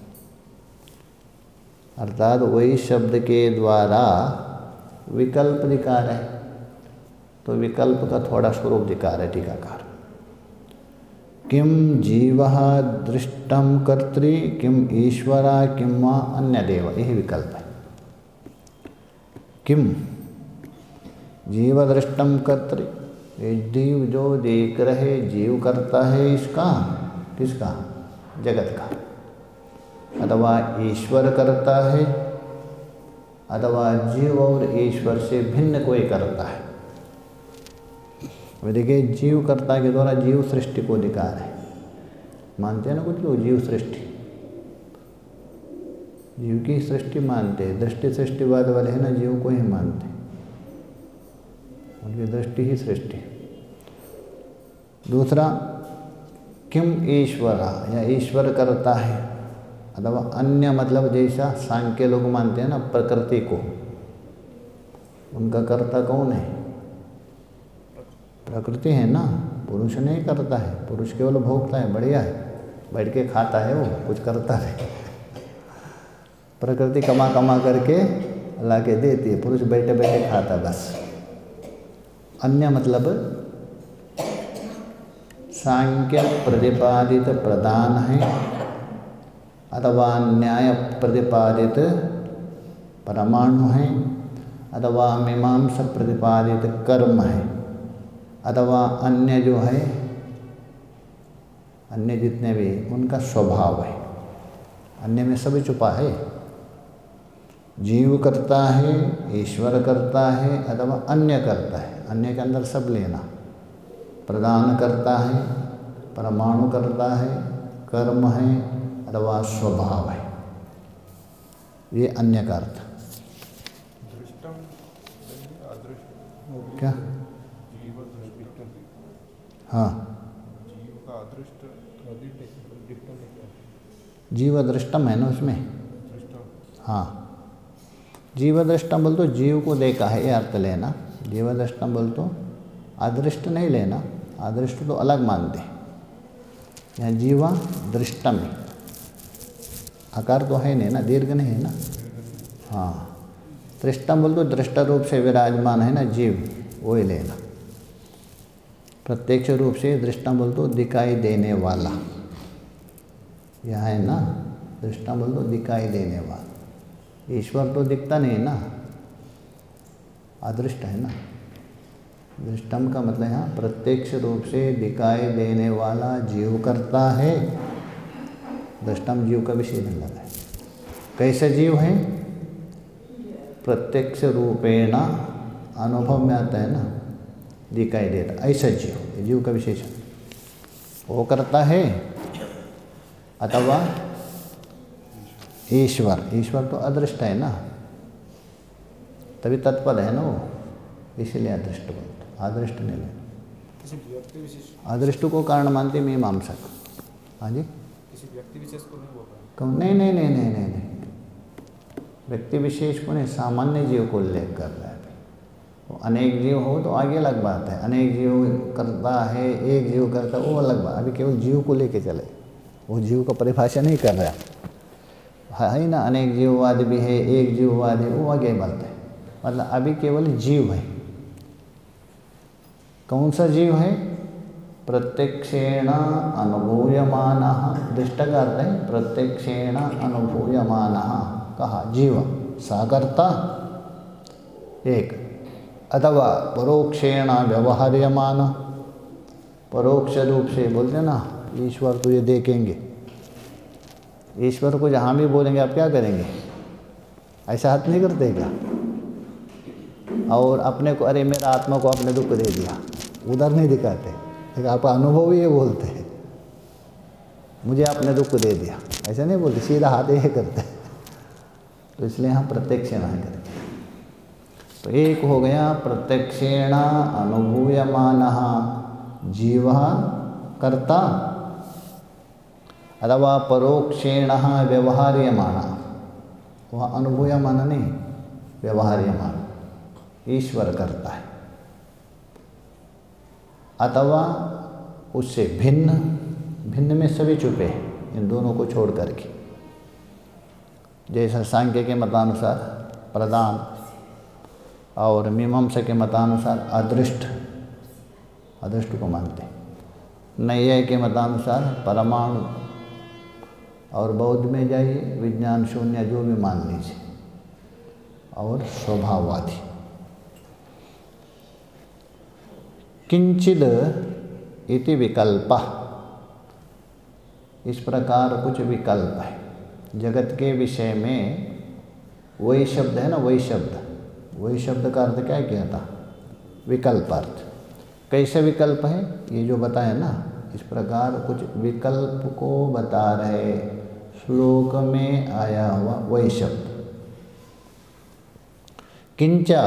अर्थात वही शब्द के द्वारा विकल्प दिखा रहे, तो विकल्प का थोड़ा स्वरूप दिखा रहे टीकाकार। किम जीवः दृष्टम कर्तृ, किम ईश्वरा, किम वा अन्य देव, यही विकल्प है। किम जीव दृष्टम कर्तृ, जीव जो देख रहे, जीव करता है इसका, किसका? जगत का। अथवा ईश्वर करता है, अथवा जीव और ईश्वर से भिन्न कोई करता है। देखिए जीवकर्ता के द्वारा जीव सृष्टि को दिखा रहे, मानते हैं ना कुछ लोग जीव सृष्टि, जीव की सृष्टि मानते हैं, दृष्टि सृष्टिवाद वाले हैं ना, जीव को ही मानते, उनकी दृष्टि ही सृष्टि। दूसरा किम ईश्वरा, या ईश्वर करता है, अथवा अन्य, मतलब जैसा सांख्य लोग मानते हैं ना प्रकृति को, उनका कर्ता कौन है? प्रकृति है ना, पुरुष नहीं करता है, पुरुष केवल भोगता है, बढ़िया है, बैठ के खाता है, वो कुछ करता है। प्रकृति कमा कमा करके ला के देती है, पुरुष बैठे बैठे खाता बस। अन्य मतलब सांख्य प्रतिपादित प्रधान है, अथवा न्याय प्रतिपादित परमाणु है, अथवा मीमांसा प्रतिपादित कर्म है, अथवा अन्य जो है, अन्य जितने भी उनका स्वभाव है, अन्य में सभी छुपा है। जीव करता है, ईश्वर करता है, अथवा अन्य करता है। अन्य के अंदर सब लेना। प्रदान करता है, परमाणु करता है, कर्म है, अथवा स्वभाव है। ये अन्य का अर्थ। दृष्टम अदृष्ट क्या? जीव दृष्टम। हाँ, जीव का अदृष्ट जीव दृष्टम है ना उसमें। दृष्टम। हाँ, जीव दृष्टम बोल तो जीव को देखा है, ये अर्थ लेना। जीव दृष्टम बोल तो अदृष्ट नहीं लेना। अदृष्ट तो अलग मानते हैं। यहाँ जीवा दृष्टम है, आकार तो है नहीं ना, दीर्घ नहीं है ना। हाँ, दृष्टम बोल तो दृष्ट रूप से विराजमान है ना जीव, वो ही लेना। प्रत्यक्ष रूप से दृष्टम बोल तो दिखाई देने वाला, यह है ना। दृष्टम बोल तो दिखाई देने वाला। ईश्वर तो दिखता नहीं ना, अदृष्ट है ना। दृष्टम का मतलब यहाँ प्रत्यक्ष रूप से दिखाई देने वाला जीव करता है। दृष्टम जीव का विषय नहीं लगा है। कैसे जीव है? प्रत्यक्ष रूपेण अनुभव में आता है ना, दिखाई देता, ऐसा जीव, जीव का विशेषण वो करता है। अथवा ईश्वर, ईश्वर तो अदृष्ट है ना, तभी तत्पद है ना वो, इसलिए अदृष्ट बोलते। अदृष्ट नहीं लेना। किसी व्यक्ति विशेष, अदृष्ट को कारण मानते मीमांसक। हाँ जी, किसी व्यक्ति विशेष को नहीं बोल रहा। कौन? नहीं नहीं नहीं नहीं नहीं नहीं, व्यक्ति विशेष को नहीं, सामान्य जीव को उल्लेख कर रहा है। वो अनेक जीव हो तो आगे अलग बात है। अनेक जीव करता है, एक जीव करता है, वो अलग बात। अभी केवल जीव को लेके चले, वो जीव का परिभाषा नहीं कर रहा है ना। अनेक जीववाद भी है, एक जीववाद है, वो आगे बात है। मतलब अभी केवल जीव है। कौन सा जीव है? प्रत्यक्षेण अनुभूयमानः। दृष्ट का अर्थ है प्रत्यक्षेण अनुभूयमानः। कहा जीव साकर्ता एक, अथवा परोक्षेण व्यवहार्यमान। परोक्ष रूप से बोलते ना, ईश्वर तो ये देखेंगे। ईश्वर को जहाँ भी बोलेंगे आप क्या करेंगे? ऐसा हाथ नहीं करते क्या? और अपने को, अरे मेरा आत्मा को आपने दुख दे दिया, उधर नहीं दिखाते, लेकिन आपका अनुभव ही ये बोलते हैं, मुझे आपने दुख दे दिया, ऐसा नहीं बोलते, सीधा हाथ ये करते हैं। तो इसलिए हम प्रत्यक्षेण करें। तो एक हो गया प्रत्यक्षेण अनुभूयमानः जीवः कर्ता, अथवा परोक्षेण व्यवहार्यमानः। वह अनुभूयमान नहीं, व्यवहार्यमान, ईश्वर करता है। अथवा उससे भिन्न, भिन्न में सभी छुपे हैं, इन दोनों को छोड़ करके। जैसा सांख्य के मतानुसार प्रदान और मीमांसा के मतानुसार अदृष्ट, अदृष्ट को मानते हैं। नैयाय के मतानुसार परमाणु, और बौद्ध में जाइए विज्ञान शून्य, जो भी मान लीजिए, और स्वभाववादी। किंचिद इति विकल्पः, इस प्रकार कुछ विकल्प है जगत के विषय में। वही शब्द है ना, वही शब्द, वही शब्द का अर्थ क्या किया था? विकल्प अर्थ। कैसे विकल्प है? ये जो बताया ना, इस प्रकार कुछ विकल्प को बता रहे, श्लोक में आया हुआ वही शब्द। किंचा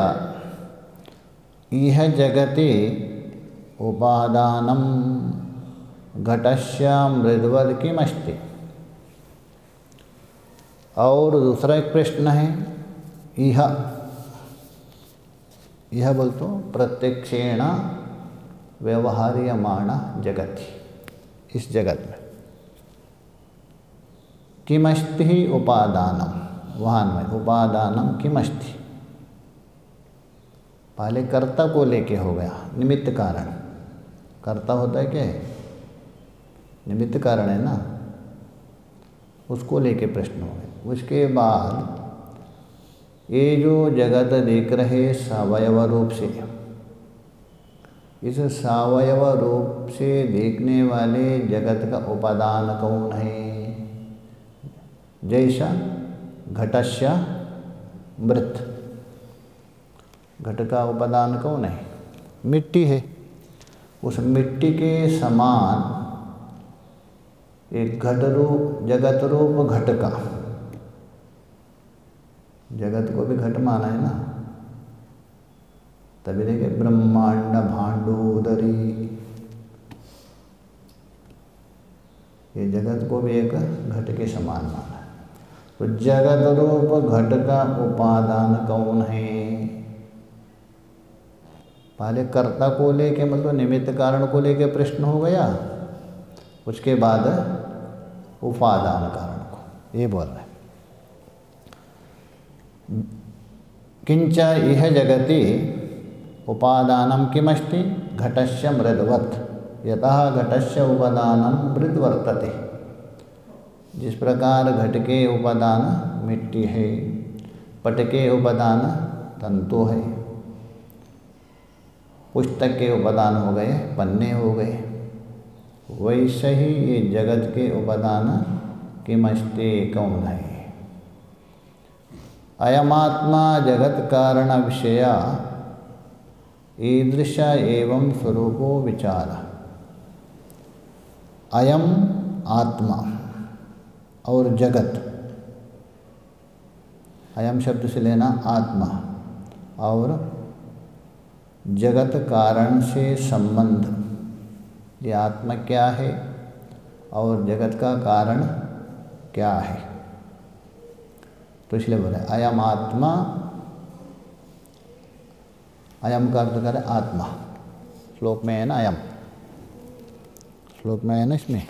इह जगति उपादानम घटस्य मृद्वद किमस्ति। और दूसरा एक प्रश्न है, इह, यह बोल तो प्रत्यक्षेण व्यवहार्यमाण जगति, इस जगत में किमस्ति उपादानम, वहाँ में उपादानम किमस्ति। पहले कर्ता को लेके हो गया, निमित्त कारण। कर्ता होता है क्या है? निमित्त कारण है ना, उसको लेके प्रश्न हो गए। उसके बाद ये जो जगत देख रहे सावयव रूप से, इस सावयव रूप से देखने वाले जगत का उपादान कौन है? जैसा घटस्य मृत। घट का उपादान कौन है? मिट्टी है। उस मिट्टी के समान एक घट रूप, जगत रूप घट का, जगत को भी घट माना है ना, तभी देखिए ब्रह्मांड भांडोदरी, ये जगत को भी एक घट के समान माना है। तो जगत रूप घट का उपादान कौन है? पहले कर्ता को लेके मतलब निमित्त कारण को लेके प्रश्न हो गया, उसके बाद उपादान कारण को ये बोल रहे हैं। किंच इह जगति उपादानम किमस्ति घटस्य मृदवत् यतः घटस्य उपादानम मृद वर्तते। जिस प्रकार घट के उपादान मिट्टी है, पट के उपादान तंतु है, पुस्तक के उपादान हो गए पन्ने हो गए, वैसे ही ये जगत के उपादान किमस्ति कौन है? अयमात्मा जगत कारण विषया ईदृश एवं स्वरूपो विचार। अयम आत्मा और जगत, अयम शब्द से लेना आत्मा, और जगत कारण से संबंध, ये आत्मा क्या है और जगत का कारण क्या है। तो इसलिए बोले अयम आत्मा, अयम का अर्थ करें आत्मा। श्लोक में है ना अयम, श्लोक में है ना इसमें,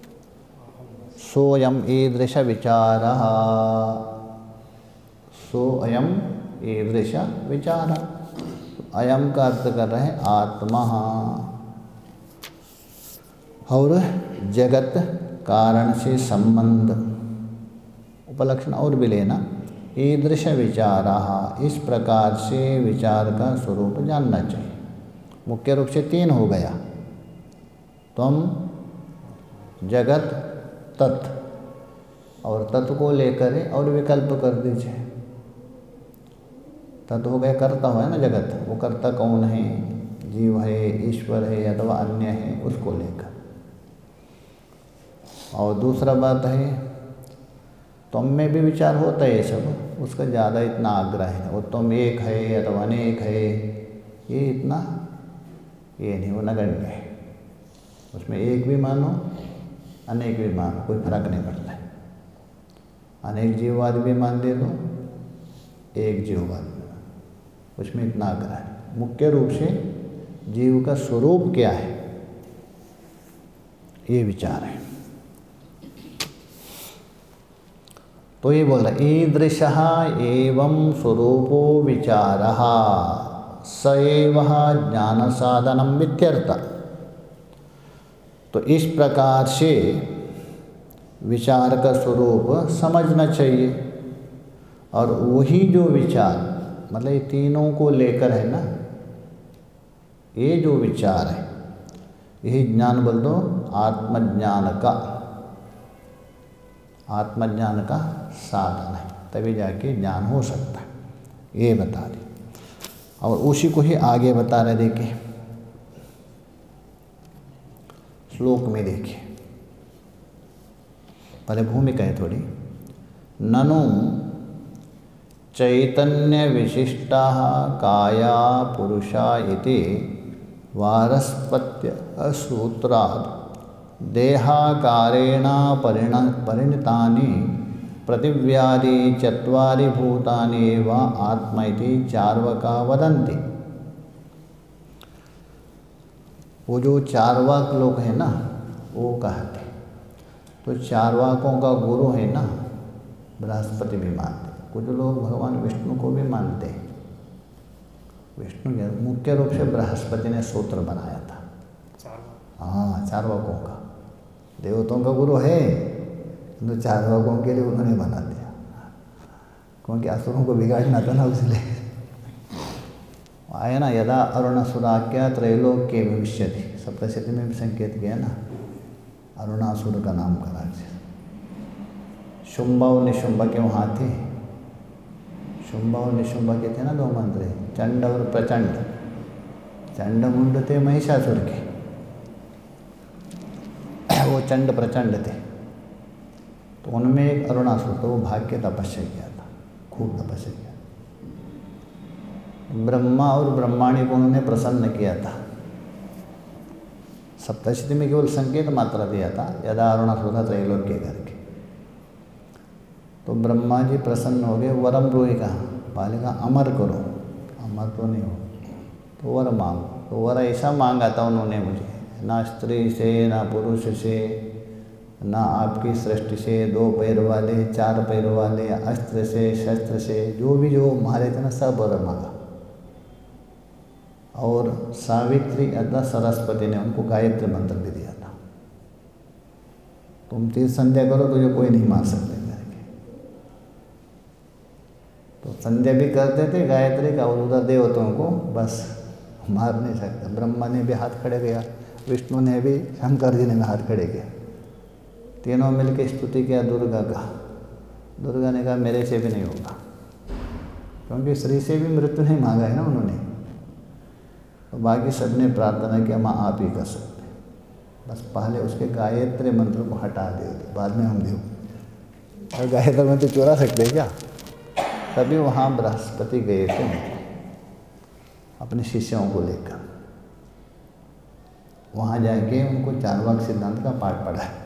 सोयम ईदृश विचारः, सोयम ईदृश विचारः। अयम का अर्थ कर रहे हैं आत्मा, और जगत कारण से संबंध, उपलक्षण और भी लेना। ईदृश विचारः, इस प्रकार से विचार का स्वरूप जानना चाहिए। मुख्य रूप से 3 हो गया, त्वम, जगत, तत्, और तत्व को लेकर और विकल्प कर दीजिए। तत्व हो गया कर्ता है ना जगत, वो कर्ता कौन है? जीव है, ईश्वर है, अथवा अन्य है, उसको लेकर। और दूसरा बात है तुम में भी विचार होता है ये सब, उसका ज़्यादा इतना आग्रह है, वो तुम एक है अथवा अनेक है, ये इतना ये नहीं, वो नगण्य है। उसमें एक भी मानो अनेक भी मानो, कोई फर्क नहीं पड़ता है। अनेक जीववाद भी मान दे दो, एक जीववाद भी, उसमें इतना आग्रह है। मुख्य रूप से जीव का स्वरूप क्या है, ये विचार है। तो ये बोल रहा ईदृशः एवं स्वरूपो विचारः स एव ज्ञान साधनम इत्यर्थ। तो इस प्रकार से विचार का स्वरूप समझना चाहिए, और वही जो विचार मतलब ये तीनों को लेकर है ना, ये जो विचार है यही ज्ञान बोल दो आत्मज्ञान का, आत्मज्ञान का साधन है, तभी जाके ज्ञान हो सकता है, ये बता दी। और उसी को ही आगे बता रहे, देखिए श्लोक में देखिए, पहले भूमिका है थोड़ी। ननु चैतन्य विशिष्टाः काया पुरुषा इति वारस्पत्य सूत्रात् देहाकारेण परिणतानि पृथिव्यादि चत्वारि भूतानि वा आत्मा इति चार्वका वदन्ति। वो जो चार्वाक लोग हैं ना, वो कहते, तो चार्वाकों का गुरु है ना बृहस्पति भी मानते। कुछ लोग भगवान विष्णु को भी मानते हैं। विष्णु के मुख्य रूप से बृहस्पति ने सूत्र बनाया था। हाँ, चार्वाकों का, देवताओं का गुरु है, तो चार्वाकों के लिए उन्होंने बना दिया, क्योंकि असुरों को बिगाड़ना था ना, इसलिए आया ना। यदा अरुणासुराख्या त्रैलोक्ये भविष्यति, सप्तशती में भी संकेत किया ना, अरुणासुर का नाम का राज्य। शुंभ और निशुंभ के वहाँ थे। शुंभ और निशुंभ के थे ना दो मंत्र, चंड और प्रचंड। चंड मुंड थे महिषासुर के, वो चंड प्रचंड थे। तो उनमें एक अरुणासुर, तो वो भाग के तपस्या किया था, खूब तपस्या किया। ब्रह्मा और ब्रह्माणी को उन्होंने प्रसन्न किया था। सप्तशती में केवल संकेत मात्रा दिया था, यदा अरुणासुर त्रैलोक्य करके। तो ब्रह्मा जी प्रसन्न हो गए, वरम रोए कहा, पहले कहा अमर करो, अमर तो नहीं हो, तो वर मांगो। तो वर ऐसा मांगा था उन्होंने मुझे, ना स्त्री से, ना पुरुष से, ना आपकी सृष्टि से, 2 पैर वाले, 4 पैर वाले, अस्त्र से, शस्त्र से, जो मारे थे ना, सब वर मांगा। और सावित्री अथवा सरस्वती ने उनको गायत्री मंत्र भी दिया था, तुम 3 संध्या करो तुझे कोई नहीं मार सकते करके। तो संध्या भी करते थे गायत्री का, और उधर देवताओं को बस मार नहीं सकते। ब्रह्मा ने भी हाथ खड़े किया, विष्णु ने भी, शंकर जी ने भी हाथ खड़े किया, तीनों मिलकर स्तुति किया दुर्गा का। दुर्गा ने कहा मेरे से भी नहीं होगा, क्योंकि श्री से भी मृत्यु नहीं मांगा है ना उन्होंने। तो बाकी सब ने प्रार्थना किया माँ आप ही कर सकते, बस पहले उसके गायत्री मंत्र को हटा दे, बाद में हम दे। और गायत्री मंत्र चुरा सकते हैं क्या? तभी वहाँ बृहस्पति गए थे अपने शिष्यों को लेकर, वहाँ जाके उनको चारवाक सिद्धांत का पाठ पढ़ा है,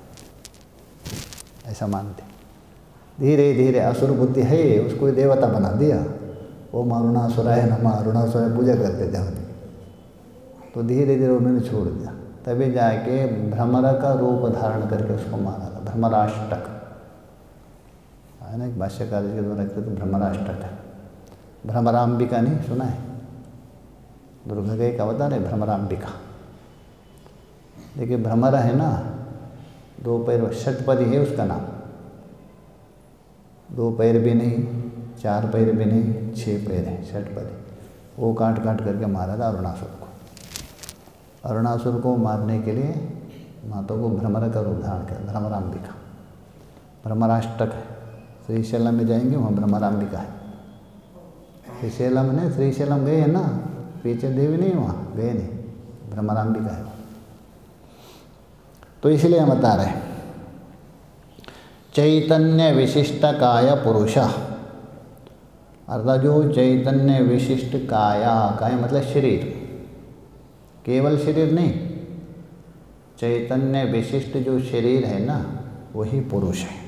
ऐसा मानते। धीरे धीरे असुर बुद्धि है उसको देवता बना दिया, वो अरुणासुराय नमः, अरुणासुराय पूजा करते थे उन्हें। तो धीरे धीरे उन्होंने छोड़ दिया, तभी जाके भ्रमरा का रूप धारण करके उसको मारा था, भ्रमराष्टक है ना, एक भाष्यकार के द्वारा रखते तो भ्रमराष्टक है। भ्रमराम्बिका नहीं सुना है? दुर्गा का एक अवतार है भ्रमराम्बिका। देखिए भ्रमरा है ना, 2 पैर, षटपदी है उसका नाम, 2 पैर भी नहीं, 4 पैर भी नहीं, 6 पैर है, षटपदी। वो काट काट करके मारा था अरुणासुर को। अरुणासुर को मारने के लिए माता को भ्रमरा का रूप धारण किया, भ्रमराम्बिका। भ्रमराष्टक है, श्रीशैलम में जाएंगे वहाँ भ्रमराम्बिका है। श्रीशैलम ने, श्रीशैलम गए हैं ना, पीछे देवी नहीं, वहाँ गए नहीं, भ्रमराम्बिका है। तो इसलिए हम बता रहे हैं चैतन्य विशिष्ट काय पुरुष, अर्थात जो चैतन्य विशिष्ट काया, काय मतलब शरीर, केवल शरीर नहीं, चैतन्य विशिष्ट जो शरीर है ना वही पुरुष है।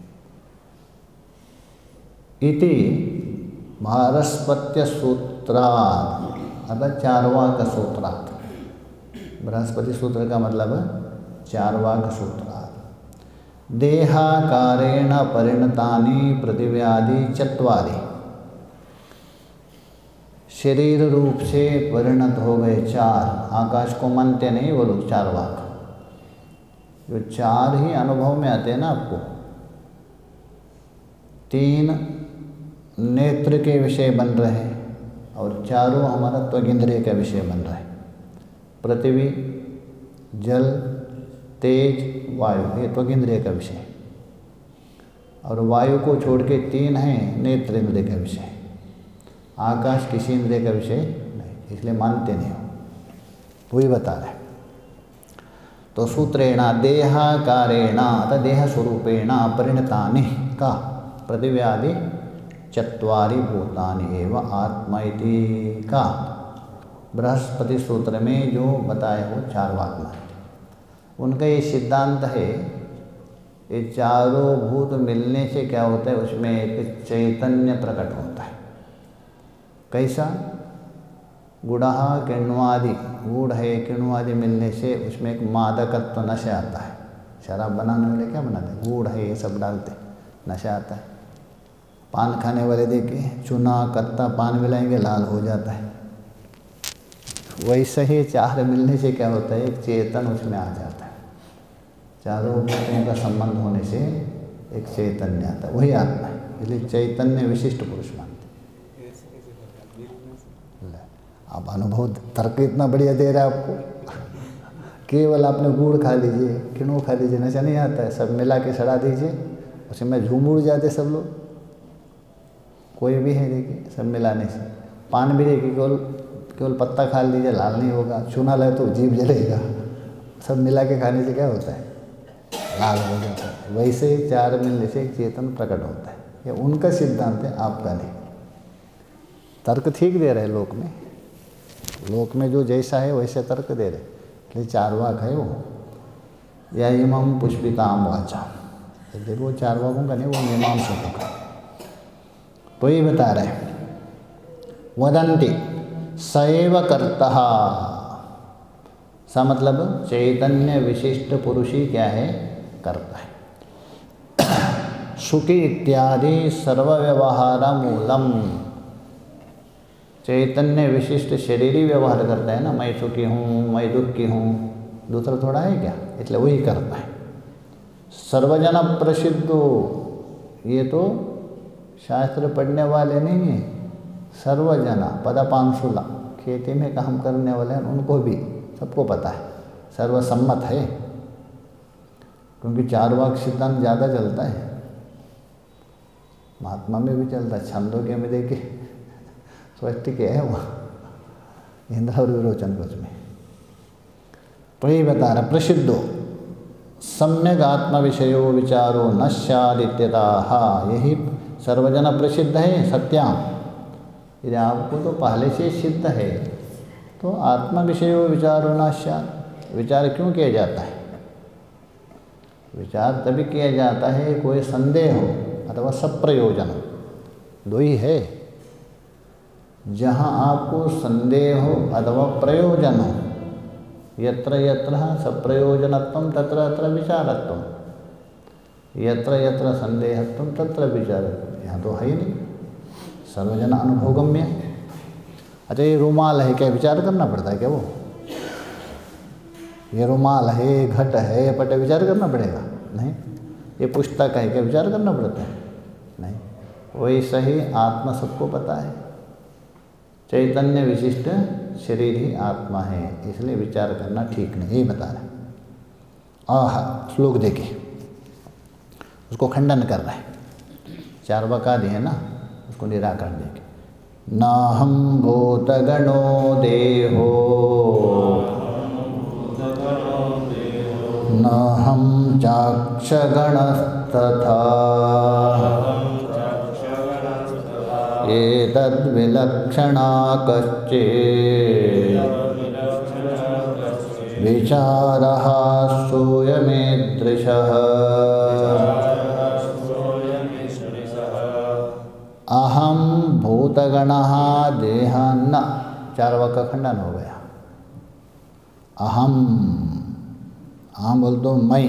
इति बृहस्पत्य सूत्रात्, अर्थात चार्वाक सूत्रात्। बृहस्पति सूत्र का मतलब चार्वाक सूत्रात्। देहाकारेण परिणतानि पृथिव्यादि चत्वारि, शरीर रूप से परिणत हो गए 4, आकाश को मानते नहीं वो लोग चार्वाक, जो 4 ही अनुभव में आते हैं ना आपको। 3 नेत्र के विषय बन रहे हैं और चारों हमारा त्वगिंद्रिय का विषय बन रहा है। पृथ्वी, जल, तेज, वायु, ये त्वगिंद्रिय का विषय, और वायु को छोड़ के 3 हैं नेत्र इंद्रिय का विषय। आकाश किसी इंद्रिय का विषय नहीं, इसलिए मानते नहीं हो, वही बता रहे। तो सूत्रेण देहाकारेण अतः देह स्वरूपेण परिणतानि का पृथिव्यादि चत्वारि भूतानि एव आत्मा इति का बृहस्पति सूत्र में जो बताया हो चार्वाक मानते। उनका ये सिद्धांत है, ये चारों भूत मिलने से क्या होता है, उसमें एक चैतन्य प्रकट होता है। कैसा? गुड़हा किण्वादि, गुड़ है किण्वादि मिलने से उसमें एक मादकत्व नशा आता है। शराब बनाने वाले क्या बनाते हैं? गुड़ है ये सब डालते, नशा आता है। पान खाने वाले देखिए चूना कत्ता पान मिलाएंगे लाल हो जाता है। वैसे ही 4 मिलने से क्या होता है, एक चेतन उसमें आ जाता है। चारों भूतों का संबंध होने से एक चैतन्य आता है, वही आत्मा है। इसलिए चैतन्य विशिष्ट पुरुष मानते। आप अनुभव तर्क इतना बढ़िया दे रहा है आपको, केवल आपने गुड़ खा लीजिए, किण्व खा लीजिए, नशा नहीं आता है। सब मिला के सड़ा दीजिए, उसमें झूम उड़ जाते सब लोग, कोई भी है देखिए, सब मिलाने से। पान भी देखिए, केवल केवल पत्ता खा लीजिए लाल नहीं होगा, चूना लाए तो जीभ जलेगा, सब मिला के खाने से क्या होता है, लाल हो जाता है। वैसे ही चार मिलने से एक चेतन प्रकट होता है। ये उनका सिद्धांत है, आपका नहीं। तर्क ठीक दे रहे लोक में, लोक में जो जैसा है वैसे तर्क दे रहे, इसलिए चारवाक है वो। या इमाम पुष्पिताम वाचा, देखो वो चारवाकों का नहीं, वो मीमांसकों का। तो ये बता रहे वदंती सैव कर्ता, सा मतलब चैतन्य विशिष्ट पुरुष ही क्या है, करता है। सुखी इत्यादि सर्वव्यवहार मूलम, चैतन्य विशिष्ट शरीर ही व्यवहार करता है ना, मैं सुखी हूँ, मैं दुखी हूँ, दूसरा थोड़ा है क्या, इसलिए वही करता है। सर्वजन प्रसिद्धो, ये तो शास्त्र पढ़ने वाले नहीं हैं, सर्वजना पदपांशुला, खेती में काम करने वाले हैं, उनको भी सबको पता है, सर्वसम्मत है, क्योंकि चार वाक सिद्धांत ज़्यादा चलता है। महात्मा में भी चलता है, छंदोग्य में देखिए स्वस्ति क्या है वहाँ, इंद्र और विरोचन कुछ में। तो ये बता रहा प्रसिद्धो सम्यक आत्म विषयो विचारो न स्यादित्यतः, यही सर्वजन प्रसिद्ध है सत्याम। यदि आपको तो पहले से सिद्ध है तो आत्म विषयो विचारो न स्यात्, विचार क्यों किया जाता है? विचार तभी किया जाता है कोई संदेह हो अथवा सप्रयोजन हो, दो ही है। जहाँ आपको संदेह हो अथवा प्रयोजन हो, यत्र यत्र सप्रयोजनत्वं तत्र तत्र विचारत्वं, यत्र यत्र संदेहत्वं तत्र विचारत्वं, यहाँ तो है ही नहीं, सर्वजन अनुभवगम्य। अच्छा ये रुमाल है, क्या विचार करना पड़ता है क्या? वो ये रुमाल है, घट है, ये पट, विचार करना पड़ेगा? नहीं। ये पुस्तक है, क्या विचार करना पड़ता है? नहीं। वैसा ही आत्मा सबको पता है, चैतन्य विशिष्ट शरीर ही आत्मा है, इसलिए विचार करना ठीक नहीं, यही बता रहे। श्लोक देखिए, उसको खंडन कर रहे हैं, चार वाक्यादि है ना, उसको निराकरण देखिए। नाहं भूतगणो देहो नाहं चाक्षगणस्तथा एतद्विलक्षणा कश्चित् विचारः सोऽयमीदृशः अहम भूतगणः देहान्न, चार वाक्य का खंडन हो गया। अहम, अहम बोल दो मैं,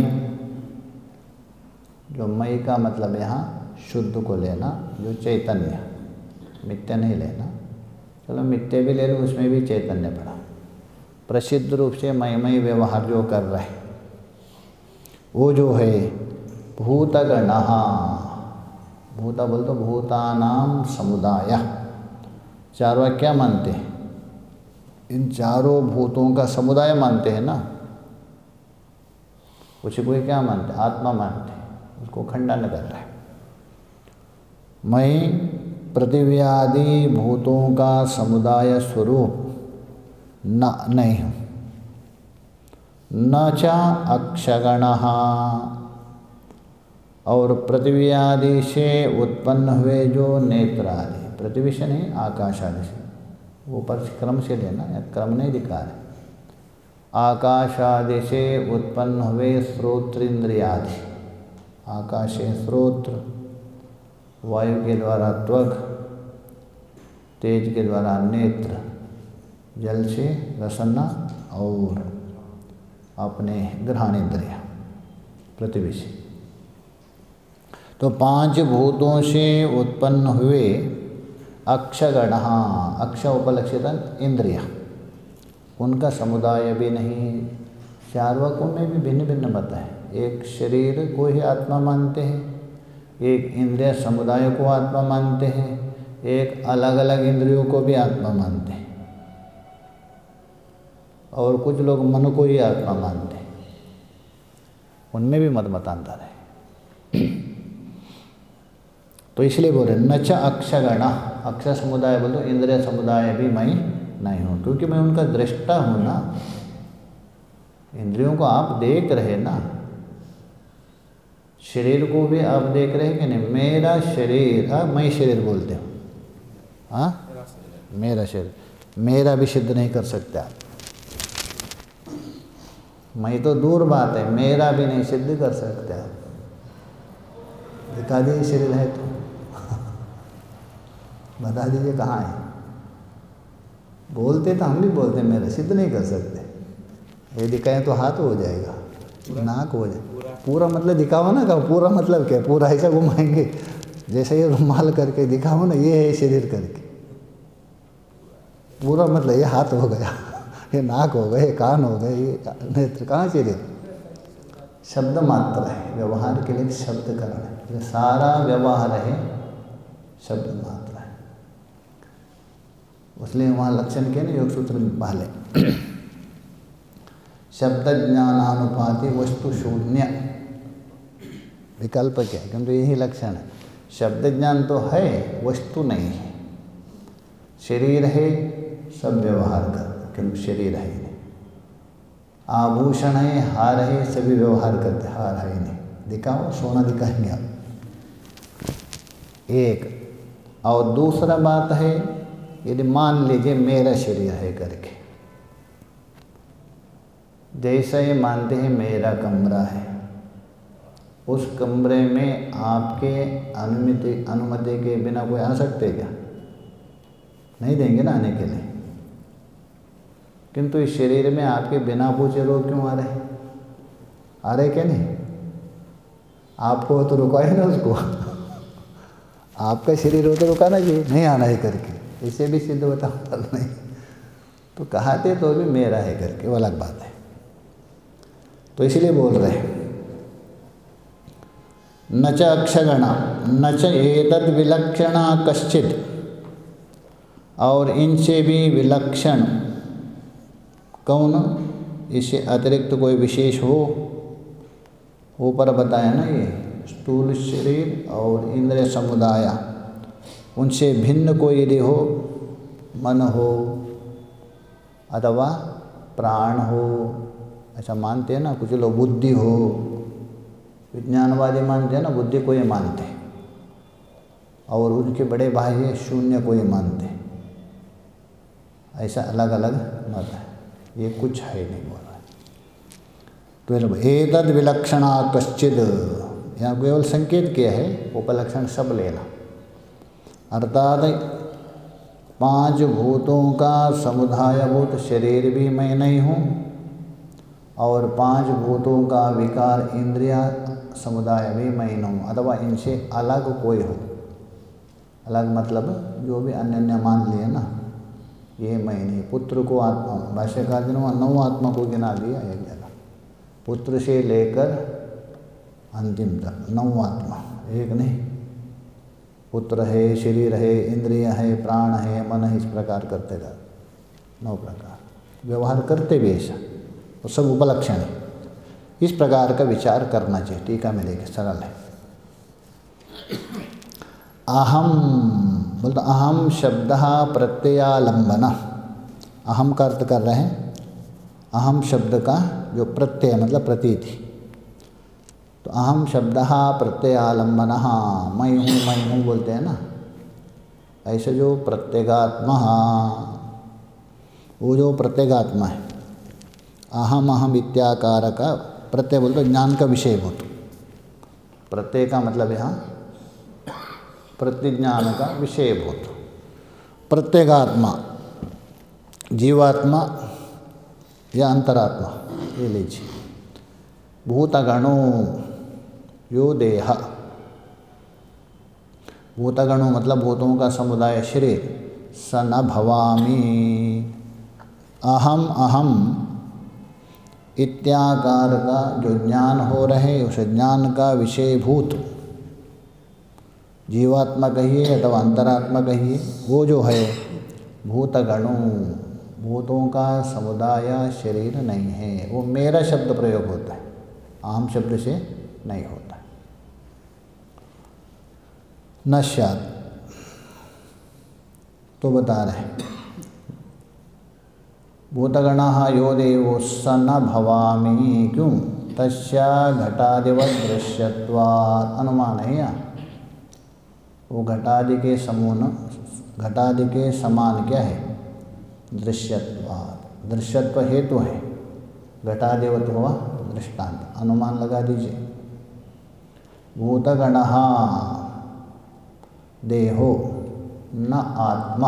जो मैं का मतलब यहाँ शुद्ध को लेना, जो चैतन्य, मिथ्या नहीं लेना। चलो मिथ्या भी ले लो, उसमें भी चैतन्य पड़ा। प्रसिद्ध रूप से मैं व्यवहार जो कर रहे वो जो है भूतगणः, भूता बोल तो भूतानाम समुदाय। चार वाक्य क्या मानते हैं? इन चारों भूतों का समुदाय मानते हैं ना। कुछ कोई क्या मानते हैं? आत्मा मानते हैं, उसको खंडन कर रहा है। मैं पृथ्वी आदि भूतों का समुदाय स्वरूप नहीं हूँ। न च अक्षगणः, और पृथ्वी आदि से उत्पन्न हुए जो नेत्र आदि, पृथ्वी से नहीं आकाश आदि से, वो पर क्रम से लेना, या क्रम नहीं दिखा है। आकाश आदि से उत्पन्न हुए श्रोत्रेंद्रियादि, आकाश से श्रोत्र, वायु के द्वारा त्वक, तेज के द्वारा नेत्र, जल से रसना और अपने ग्रहणेंद्रिय पृथ्वी से। तो पांच भूतों से उत्पन्न हुए अक्षगण, अक्ष उपलक्षितन इंद्रिय, उनका समुदाय भी नहीं। चार वाक्यों में भी भिन्न भिन्न मत है। एक शरीर को ही आत्मा मानते हैं, एक इंद्रिय समुदाय को आत्मा मानते हैं, एक अलग अलग इंद्रियों को भी आत्मा मानते हैं, और कुछ लोग मन को ही आत्मा मानते हैं। उनमें भी मतांतर है। तो तो इसलिए बोल रहे न च अक्षगण, अक्षर समुदाय बोल दो, इंद्रिय समुदाय भी मैं नहीं हूँ, क्योंकि मैं उनका दृष्टा हूँ ना। इंद्रियों को आप देख रहे ना, शरीर को भी आप देख रहे हैं कि नहीं? मेरा शरीर, हाँ मैं शरीर बोलते हो, हाँ मेरा शरीर, मेरा भी सिद्ध नहीं कर सकते आप। मैं तो दूर बात है, मेरा भी नहीं सिद्ध कर सकते आप। दिखा दीजिए शरीर है तो बता दीजिए कहाँ है। बोलते तो हम भी बोलते हैं, मेरा सिद्ध नहीं कर सकते। ये दिखाएं तो हाथ हो जाएगा, नाक हो जाएगा, पूरा मतलब दिखाओ ना, का पूरा मतलब क्या है? पूरा ऐसा घुमाएंगे जैसे ये रुमाल करके दिखाओ ना, ये है शरीर करके, पूरा मतलब ये हाथ हो गया, ये नाक हो गए, कान हो गए, ये नेत्र, कहाँ शरीर? शब्द मात्र है, व्यवहार के लिए शब्द कारण है, सारा व्यवहार है शब्द मात्र है। इसलिए वहाँ लक्षण के ना योग सूत्र में पहले शब्द ज्ञानानुपाति वस्तु शून्य, विकल्प क्या है? क्योंकि यही लक्षण है। शब्द ज्ञान तो है, वस्तु नहीं है। शरीर है, सब व्यवहार कर, क्योंकि शरीर है नहीं। आभूषण है, हार है, सभी व्यवहार करते, हार है नहीं। दिखाओ, सोना दिखाएंगे आप एक। और दूसरा बात है, यदि मान लीजिए मेरा शरीर है करके, जैसे ये मानते हैं मेरा कमरा है, उस कमरे में आपके अनुमति के बिना कोई आ सकते क्या? नहीं देंगे ना आने के लिए। किंतु इस शरीर में आपके बिना पूछे लोग क्यों आ रहे? आ रहे क्या नहीं? आपको तो रुकाए ना उसको आपका शरीर हो तो रुकाना चाहिए, नहीं आना है करके। इसे भी सिद्ध होता नहीं तो कहाते तो भी मेरा है करके, वो अलग बात है। तो इसलिए बोल रहे हैं न च अक्षगण न च एतद् विलक्षणा कश्चित्, और इनसे भी विलक्षण कौन? इससे अतिरिक्त कोई विशेष हो। ऊपर बताया ना ये स्थूल शरीर और इंद्रिय समुदाय, उनसे भिन्न कोई यदि हो, मन हो अथवा प्राण हो, ऐसा मानते हैं ना कुछ लोग। बुद्धि हो, विज्ञानवादी मानते हैं ना, बुद्धि को ये मानते हैं, और उनके बड़े भाई शून्य को ये मानते हैं। ऐसा अलग अलग मत है, ये कुछ है नहीं बोल रहा है। तो एतद् विलक्षणा कश्चिद, यहाँ केवल संकेत किया है, उपलक्षण सब लेना। अर्थात 5 भूतों का समुदायभूत शरीर भी मैं नहीं हूँ, और 5 भूतों का विकार इंद्रिया समुदाय भी मैं नहीं हूँ, अथवा इनसे अलग कोई हो। अलग मतलब जो भी अन्य मान लिए ना, ये मैं नहीं। पुत्र को आत्मा, भाष्यकार जी ने 9 आत्मा को गिना दिया एक जगह, पुत्र से लेकर अंतिम तक 9 आत्मा, एक नहीं। पुत्र है, शरीर है, इंद्रिय है, प्राण है, मन है, इस प्रकार करते जा 9 प्रकार व्यवहार करते भी ऐसा, वो सब उपलक्षण है। इस प्रकार का विचार करना चाहिए। टीका में देखिए, सरल है। अहम बोलते, अहम शब्द प्रत्ययालंबन, अहम का अर्थ कर रहे हैं अहम शब्द का जो प्रत्यय मतलब प्रतीति। तो अहम शब्द प्रत्ययालंबन, मैं हूँ बोलते हैं ना, ऐसे जो प्रत्यगात्मा, वो जो प्रत्यगात्मा है, अहम इत्याकार का प्रत्यय बोलते ज्ञान का विषयभूत। प्रत्यय का मतलब यहाँ प्रतिज्ञान का विषयभूत। प्रत्यगात्मा जीवात्मा या अंतरात्मा, ये लीजिए। भूतगणो यो देह, भूतगणो मतलब भूतों का समुदाय शरीर। स न भवामि, अहम इत्याकार का जो ज्ञान हो रहे, उस ज्ञान का विषयभूत जीवात्मा कहिए अथवा अंतरात्मा कहिए, वो जो है भूतगणों, भूतों का समुदाय शरीर नहीं है। वो मेरा शब्द प्रयोग होता है, अहम शब्द से नहीं होता है। नश्यात्, तो बता रहे भूतगणः यो देवो स न भवामि, क्यों? तस्या घटादिवत् दृश्यत्वात्, अनुमान है या वो घटादि के घटादि के समान क्या है? दृश्यत्वात्, दृश्यत्व हेतु है, घटादिवत हुआ दृष्टांत, अनुमान लगा दीजिए। भूतगणः देहो न आत्मा,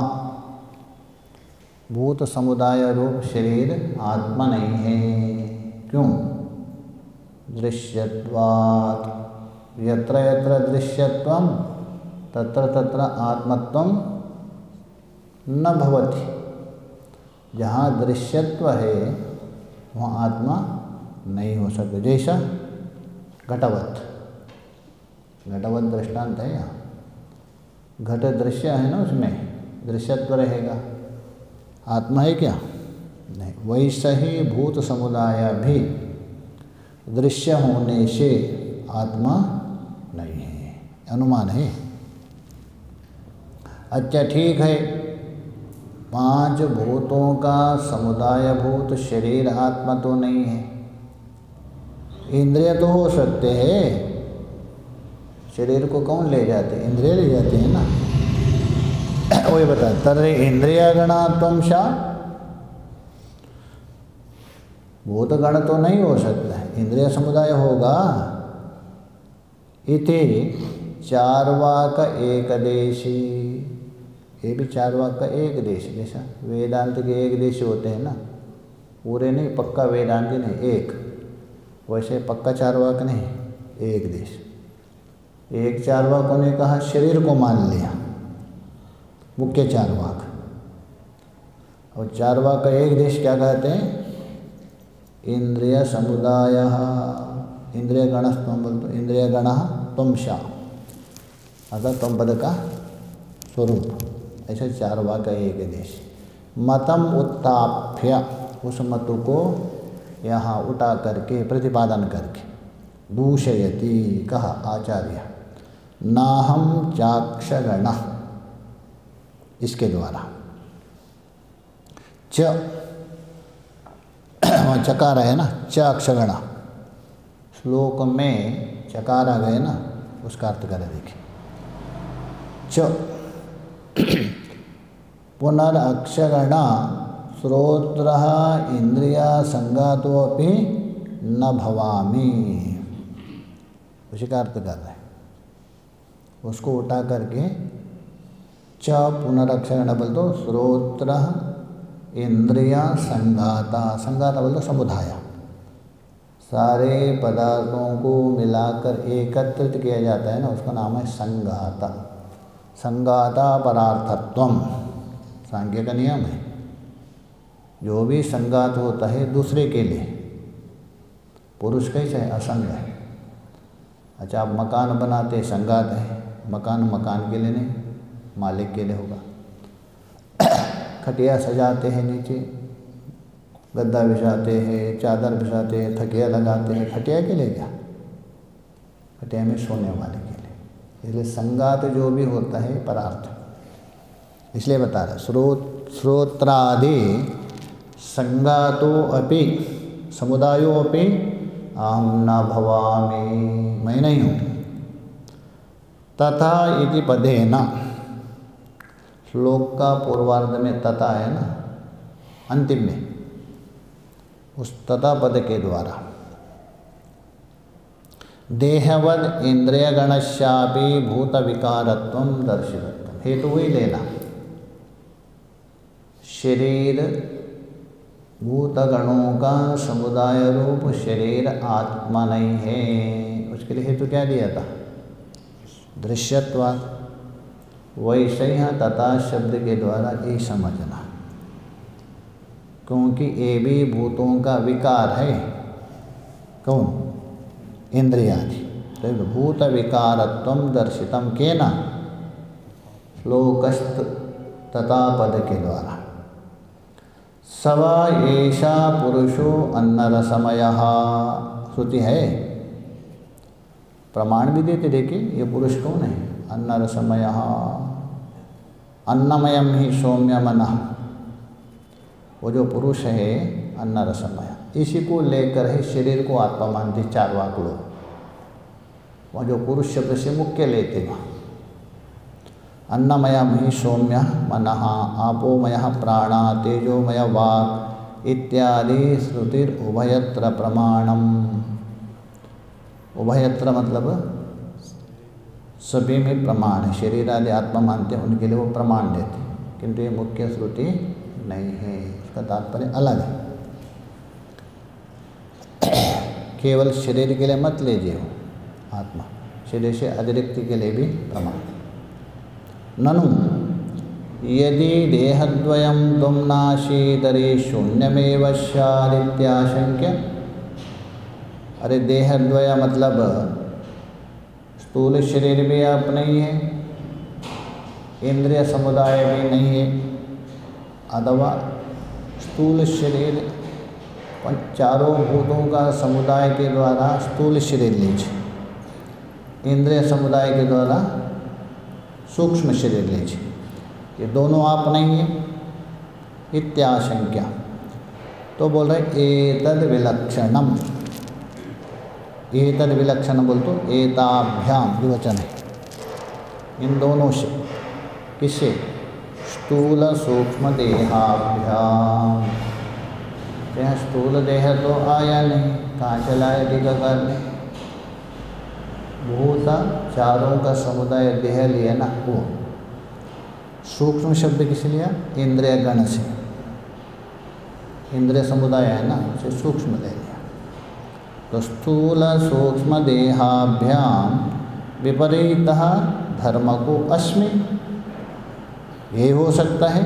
भूत समुदाय रूप शरीर आत्मा नहीं है, क्यों? दृश्यत्वात्, यत्र यत्र दृश्यत्वं तत्र तत्र आत्मत्वं न भवति, जहाँ दृश्यत्व है वहाँ आत्मा नहीं हो सकती। जैसा घटवत, घटवत दृष्टांत है यहाँ, घट दृश्य है ना, उसमें दृश्यत्व रहेगा, आत्मा है क्या? नहीं। वैसा ही भूत समुदाय भी दृश्य होने से आत्मा नहीं है, अनुमान है। अच्छा ठीक है, 5 भूतों का समुदाय भूत शरीर आत्मा तो नहीं है, इंद्रिय तो हो सकते हैं, शरीर को कौन ले जाते? इंद्रिय ले जाते हैं ना। वही बता, तर्हि इंद्रियगणा त्वंशा, भूतगण तो नहीं हो सकता है, इंद्रिय समुदाय होगा। इति चार्वाक एकदेशी, ये भी चार्वाक का एक देश, जैसा वेदांत के एक देश होते हैं ना, पूरे नहीं, पक्का वेदांति नहीं, एक, वैसे पक्का चार्वाक नहीं, एक देश। एक चार्वाकों ने कहा शरीर को मान लिया, मुख्य चार्वाक, और चार्वाक का एक देश क्या कहते हैं? इंद्रिय समुदाय, इंद्रिय गण बोल तो इंद्रिय गण त्वंशा, अर्थात त्वम पद का स्वरूप, ऐसे चार्वाक का एक देश। मतम उत्थाप्य, उस मत को यहाँ उठा करके प्रतिपादन करके, दूषयति, कहा आचार्य, नाहम चाक्षगण, इसके द्वारा च, चकार है ना, च अक्षगण, श्लोक में चकार आ गए ना, उसका अर्थ करें देखिए। च पुनरक्षगण श्रोत्र इंद्रिया संगातोपि न भवामि, उसी का अर्थ कर रहे हैं, उसको उठा करके च पुनरक्षगण बोल दो, श्रोत्र इंद्रिया संघाता, संघाता बोल दो समुदाय, सारे पदार्थों को मिलाकर एकत्रित किया जाता है ना, उसका नाम है संघाता। संघाता परार्थत्वम, सांख्य का नियम है, जो भी संघात होता है दूसरे के लिए, पुरुष कैसे है? असंग है। अच्छा, आप मकान बनाते संघात है, मकान मकान के लिए नहीं, मालिक के लिए होगा। खटिया सजाते हैं, नीचे गद्दा बिछाते हैं, चादर बिछाते हैं, तकिया लगाते हैं, खटिया के लिए क्या? खटिया में सोने वाले के लिए। इसलिए संगात जो भी होता है परार्थ, इसलिए बता रहा श्रोत्रादि संगातो अपि समुदायो अपि अहम न भवामि, मैं नहीं हूँ। तथा इति पदेन, श्लोक का पूर्वार्ध में तथा है ना, अंतिम में, उस तथा पद के द्वारा देहवद इंद्रिय गणश्यापि भूत विकारत्वम दर्शितत्वम, हेतु वही लेना, शरीर भूतगणों का समुदाय रूप शरीर आत्मा नहीं है, उसके लिए हेतु क्या दिया था? दृश्यत्वात्। वैसे ही तथा शब्द के द्वारा ये समझना, क्योंकि ये भी भूतों का विकार है, कौन? इंद्रियादि। तो भूत विकारत्वम दर्शितम केन? श्लोकस्त तथा पद के द्वारा। सवा एषा पुरुषो अन्नरसमयः, श्रुति है, प्रमाण भी देते, देखिए ये पुरुष कौन है? अन्नरसमयः अन्नमयम ही सौम्य मनः, वो जो पुरुष है अन्नरसमय, इसी को लेकर ही शरीर को आत्मा मानते चारवाक लोग। वह जो पुरुष शब्द से मुख्य लेते वहाँ अन्नमयम ही सौम्य मनः आपोमय प्राणा तेजोमय वाक् इत्यादि श्रुतिर उभयत्र प्रमाणम। उभयत्र मतलब सभी में प्रमाण है, शरीर आदि आत्मा मानते हैं उनके लिए वो प्रमाण देते हैं, किंतु ये मुख्य श्रुति नहीं है, इसका तात्पर्य अलग है। केवल शरीर के लिए मत लीजिए हो आत्मा, शरीर से अतिरिक्त के लिए भी प्रमाण। ननु यदि देहद्वयं तुम नाशी तरी शून्यमेव स्यादित्याशंक्य। अरे देहद्वय मतलब स्थूल शरीर भी आप नहीं है, इंद्रिय समुदाय भी नहीं है, अथवा स्थूल शरीर चारों भूतों का समुदाय के द्वारा स्थूल शरीर लीजिए, इंद्रिय समुदाय के द्वारा सूक्ष्म शरीर लीजिए, ये दोनों आप नहीं है। इत्याशंक्या, तो बोल रहे एतद विलक्षणम, एतद विलक्षण बोल तो एताभ्याम विवचन है, इन दोनों से, किससे? स्थूल सूक्ष्म देहाभ्याम। यहाँ स्थूल देह तो आया नहीं, कहाँ चला है टीकाकार? भूत चारों का समुदाय देह लिया ना, वो सूक्ष्म शब्द किस लिया? इंद्रिय गण से, इंद्रिय समुदाय है ना, उसे सूक्ष्म ले लिया। तो स्थूल सूक्ष्म देहाभ्याम विपरीतः धर्म को अस्मि, ये हो सकता है।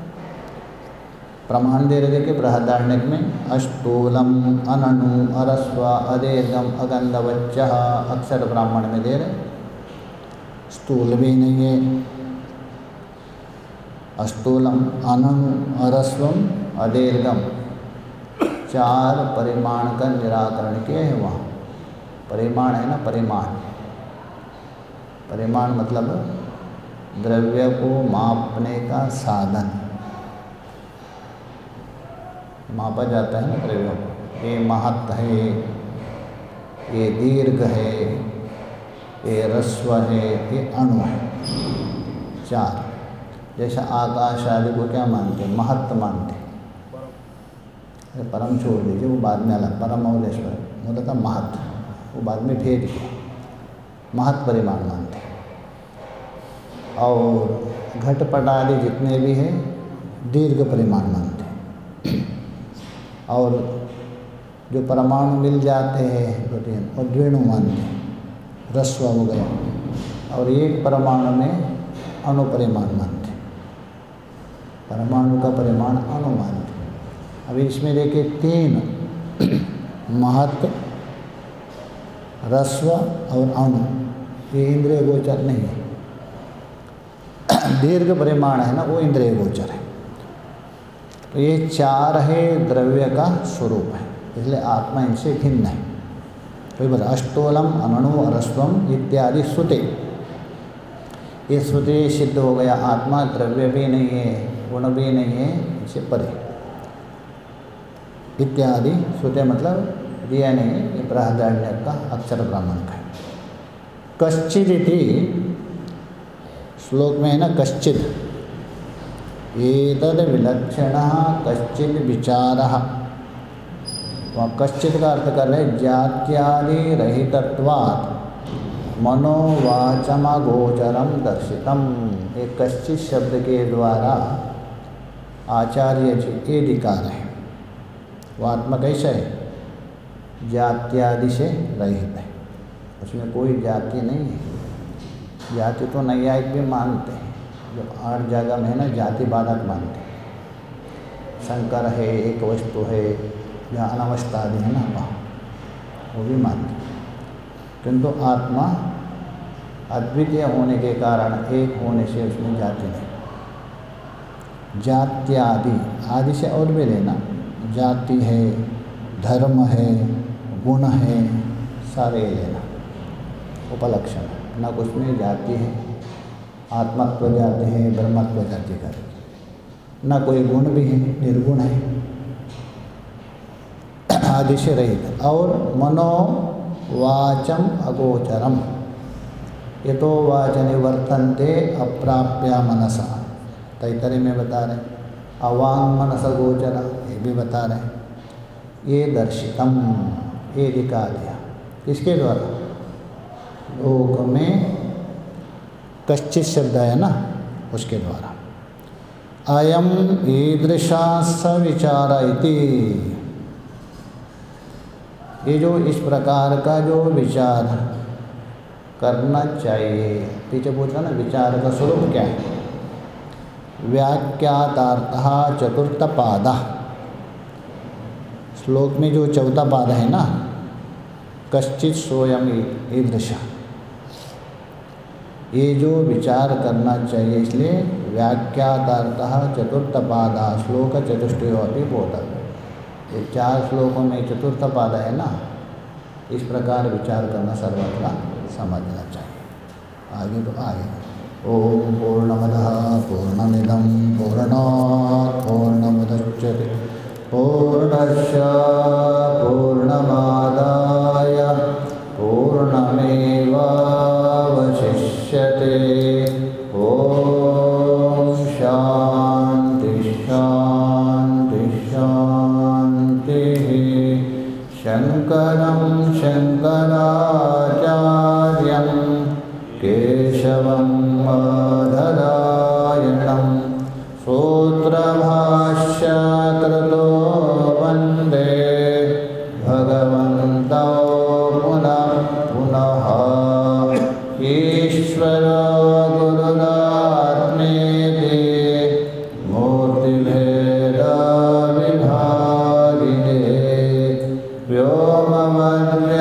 प्रमाण दे रहे थे कि बृहदारण्यक में अस्थूलम अननु अरस्व अदेर्गम अगंधवच्चः, अक्षर ब्राह्मण में दे रहे, स्थूल भी नहीं है, अस्थूलम अननु अरस्वम अदेर्गम, चार परिमाण का निराकरण किया है वहाँ। परिमाण है ना, परिमाण, परिमाण मतलब द्रव्य को मापने का साधन, मापा जाता है ना द्रव्यों को, ये महत्व है, ये दीर्घ है, ये ह्रस्व है, ये अणु है, चार। जैसे आकाश आदि को क्या मानते हैं? महत्व मानते हैं। अरे परम छोड़ दीजिए, वो बाद में अलग, परम और ईश्वर, मतलब महत्व, वो बाद में भेद किया, महत्व परिमाण मानते हैं। और घटपट आदि जितने भी हैं दीर्घ परिमाण मानते हैं। और जो परमाणु मिल जाते हैं दो तीन, और द्विणु मानते हैं, ह्रस्व हो गया। और एक परमाणु में अणुपरिमाण मानते हैं, परमाणु का परिमाण अणु मानते हैं। अभी इसमें देखिए तीन, महत्व, ह्रस्व और अणु, ये इंद्रिय गोचर नहीं है। दीर्घ परिमाण है ना, वो इंद्रिय गोचर है। तो ये चार है द्रव्य का स्वरूप है, इसलिए आत्मा इनसे भिन्न है। तो बोला अष्टोलम अनणु अरस्वम इत्यादि श्रुति, ये श्रुति सिद्ध हो गया आत्मा द्रव्य भी नहीं है, गुण भी नहीं है, इसे परे। इत्यादि श्रुति मतलब दिया नहीं है, ये बृहदारण्यक का अक्षर ब्राह्मण का है। कश्चिदिति श्लोक में है ना, कश्चिद, एतद् विलक्षणः कश्चिद विचारः। वहाँ कश्चिद का अर्थ कर रहे जात्यादि रहितत्वात् मनोवाचमगोचरम दर्शितम। एक कश्चित शब्द के द्वारा आचार्य जी ये दिखा रहे हैं, वो आत्मा कैसा है? जात्यादि से रहित है, उसमें कोई जाति नहीं है। जाति तो नैयायिक भी मानते हैं, जो 8 जगह में है ना जाति बाधक मानते हैं। शंकर है, एक वस्तु है, जहाँ अनवस्था आदि है ना वहाँ, वो भी मानते हैं। किंतु आत्मा अद्वितीय होने के कारण एक होने से उसमें जाति नहीं। जात्यादि, आदि से और भी लेना, जाति है, धर्म है, गुण है, सारे लेना, उपलक्षण है, न कुछ में जाति है आत्मत्व जाति है, ब्रह्मत्व जाति करके, न कोई गुण भी है, निर्गुण है, आदि से रहित। और मनोवाचम अगोचरम, यतो वाच निवर्तन्ते अप्राप्या मनसा, तैतरीय में बता रहे। अवांग मनस गोचर, ये भी बता रहे। ये दर्शितम, ये दिखा दिया, किसके द्वारा? लोक में कश्चित शब्द है ना, उसके द्वारा। अयम ईदृशा सविचार इति, ये जो इस प्रकार का जो विचार करना चाहिए, पीछे पूछा ना विचार का स्वरूप क्या है। व्याख्यातार्थः चतुर्थ पाद, श्लोक में जो चौथा पाद है ना, कश्चित सोयम ईदृश, ये जो विचार करना चाहिए, इसलिए व्याख्यातार्थः चतुर्थ पाद श्लोक चतुष्टयो अपि बोधः, ये 4 श्लोकों में चतुर्थ पाद है ना, इस प्रकार विचार करना सर्वत्र समझना चाहिए। आगे तो आगे। ओम पूर्णमदः पूर्णमिदं पूर्णात् पूर्णमुदच्यते पूर्णस्य पूर्णमादाय पूर्णमेवावशिष्यते। ओम शांति शांति शांतिः। शंकरं शंकराचार्यं केशवं बादरायणं सूत्रभाष्यकृतो वन्दे भगवन्तौ पुनः पुनः। ईश्वरो गुरुरात्मेति मूर्तिभेदविभागिने व्योमवद्व्याप्तदेहाय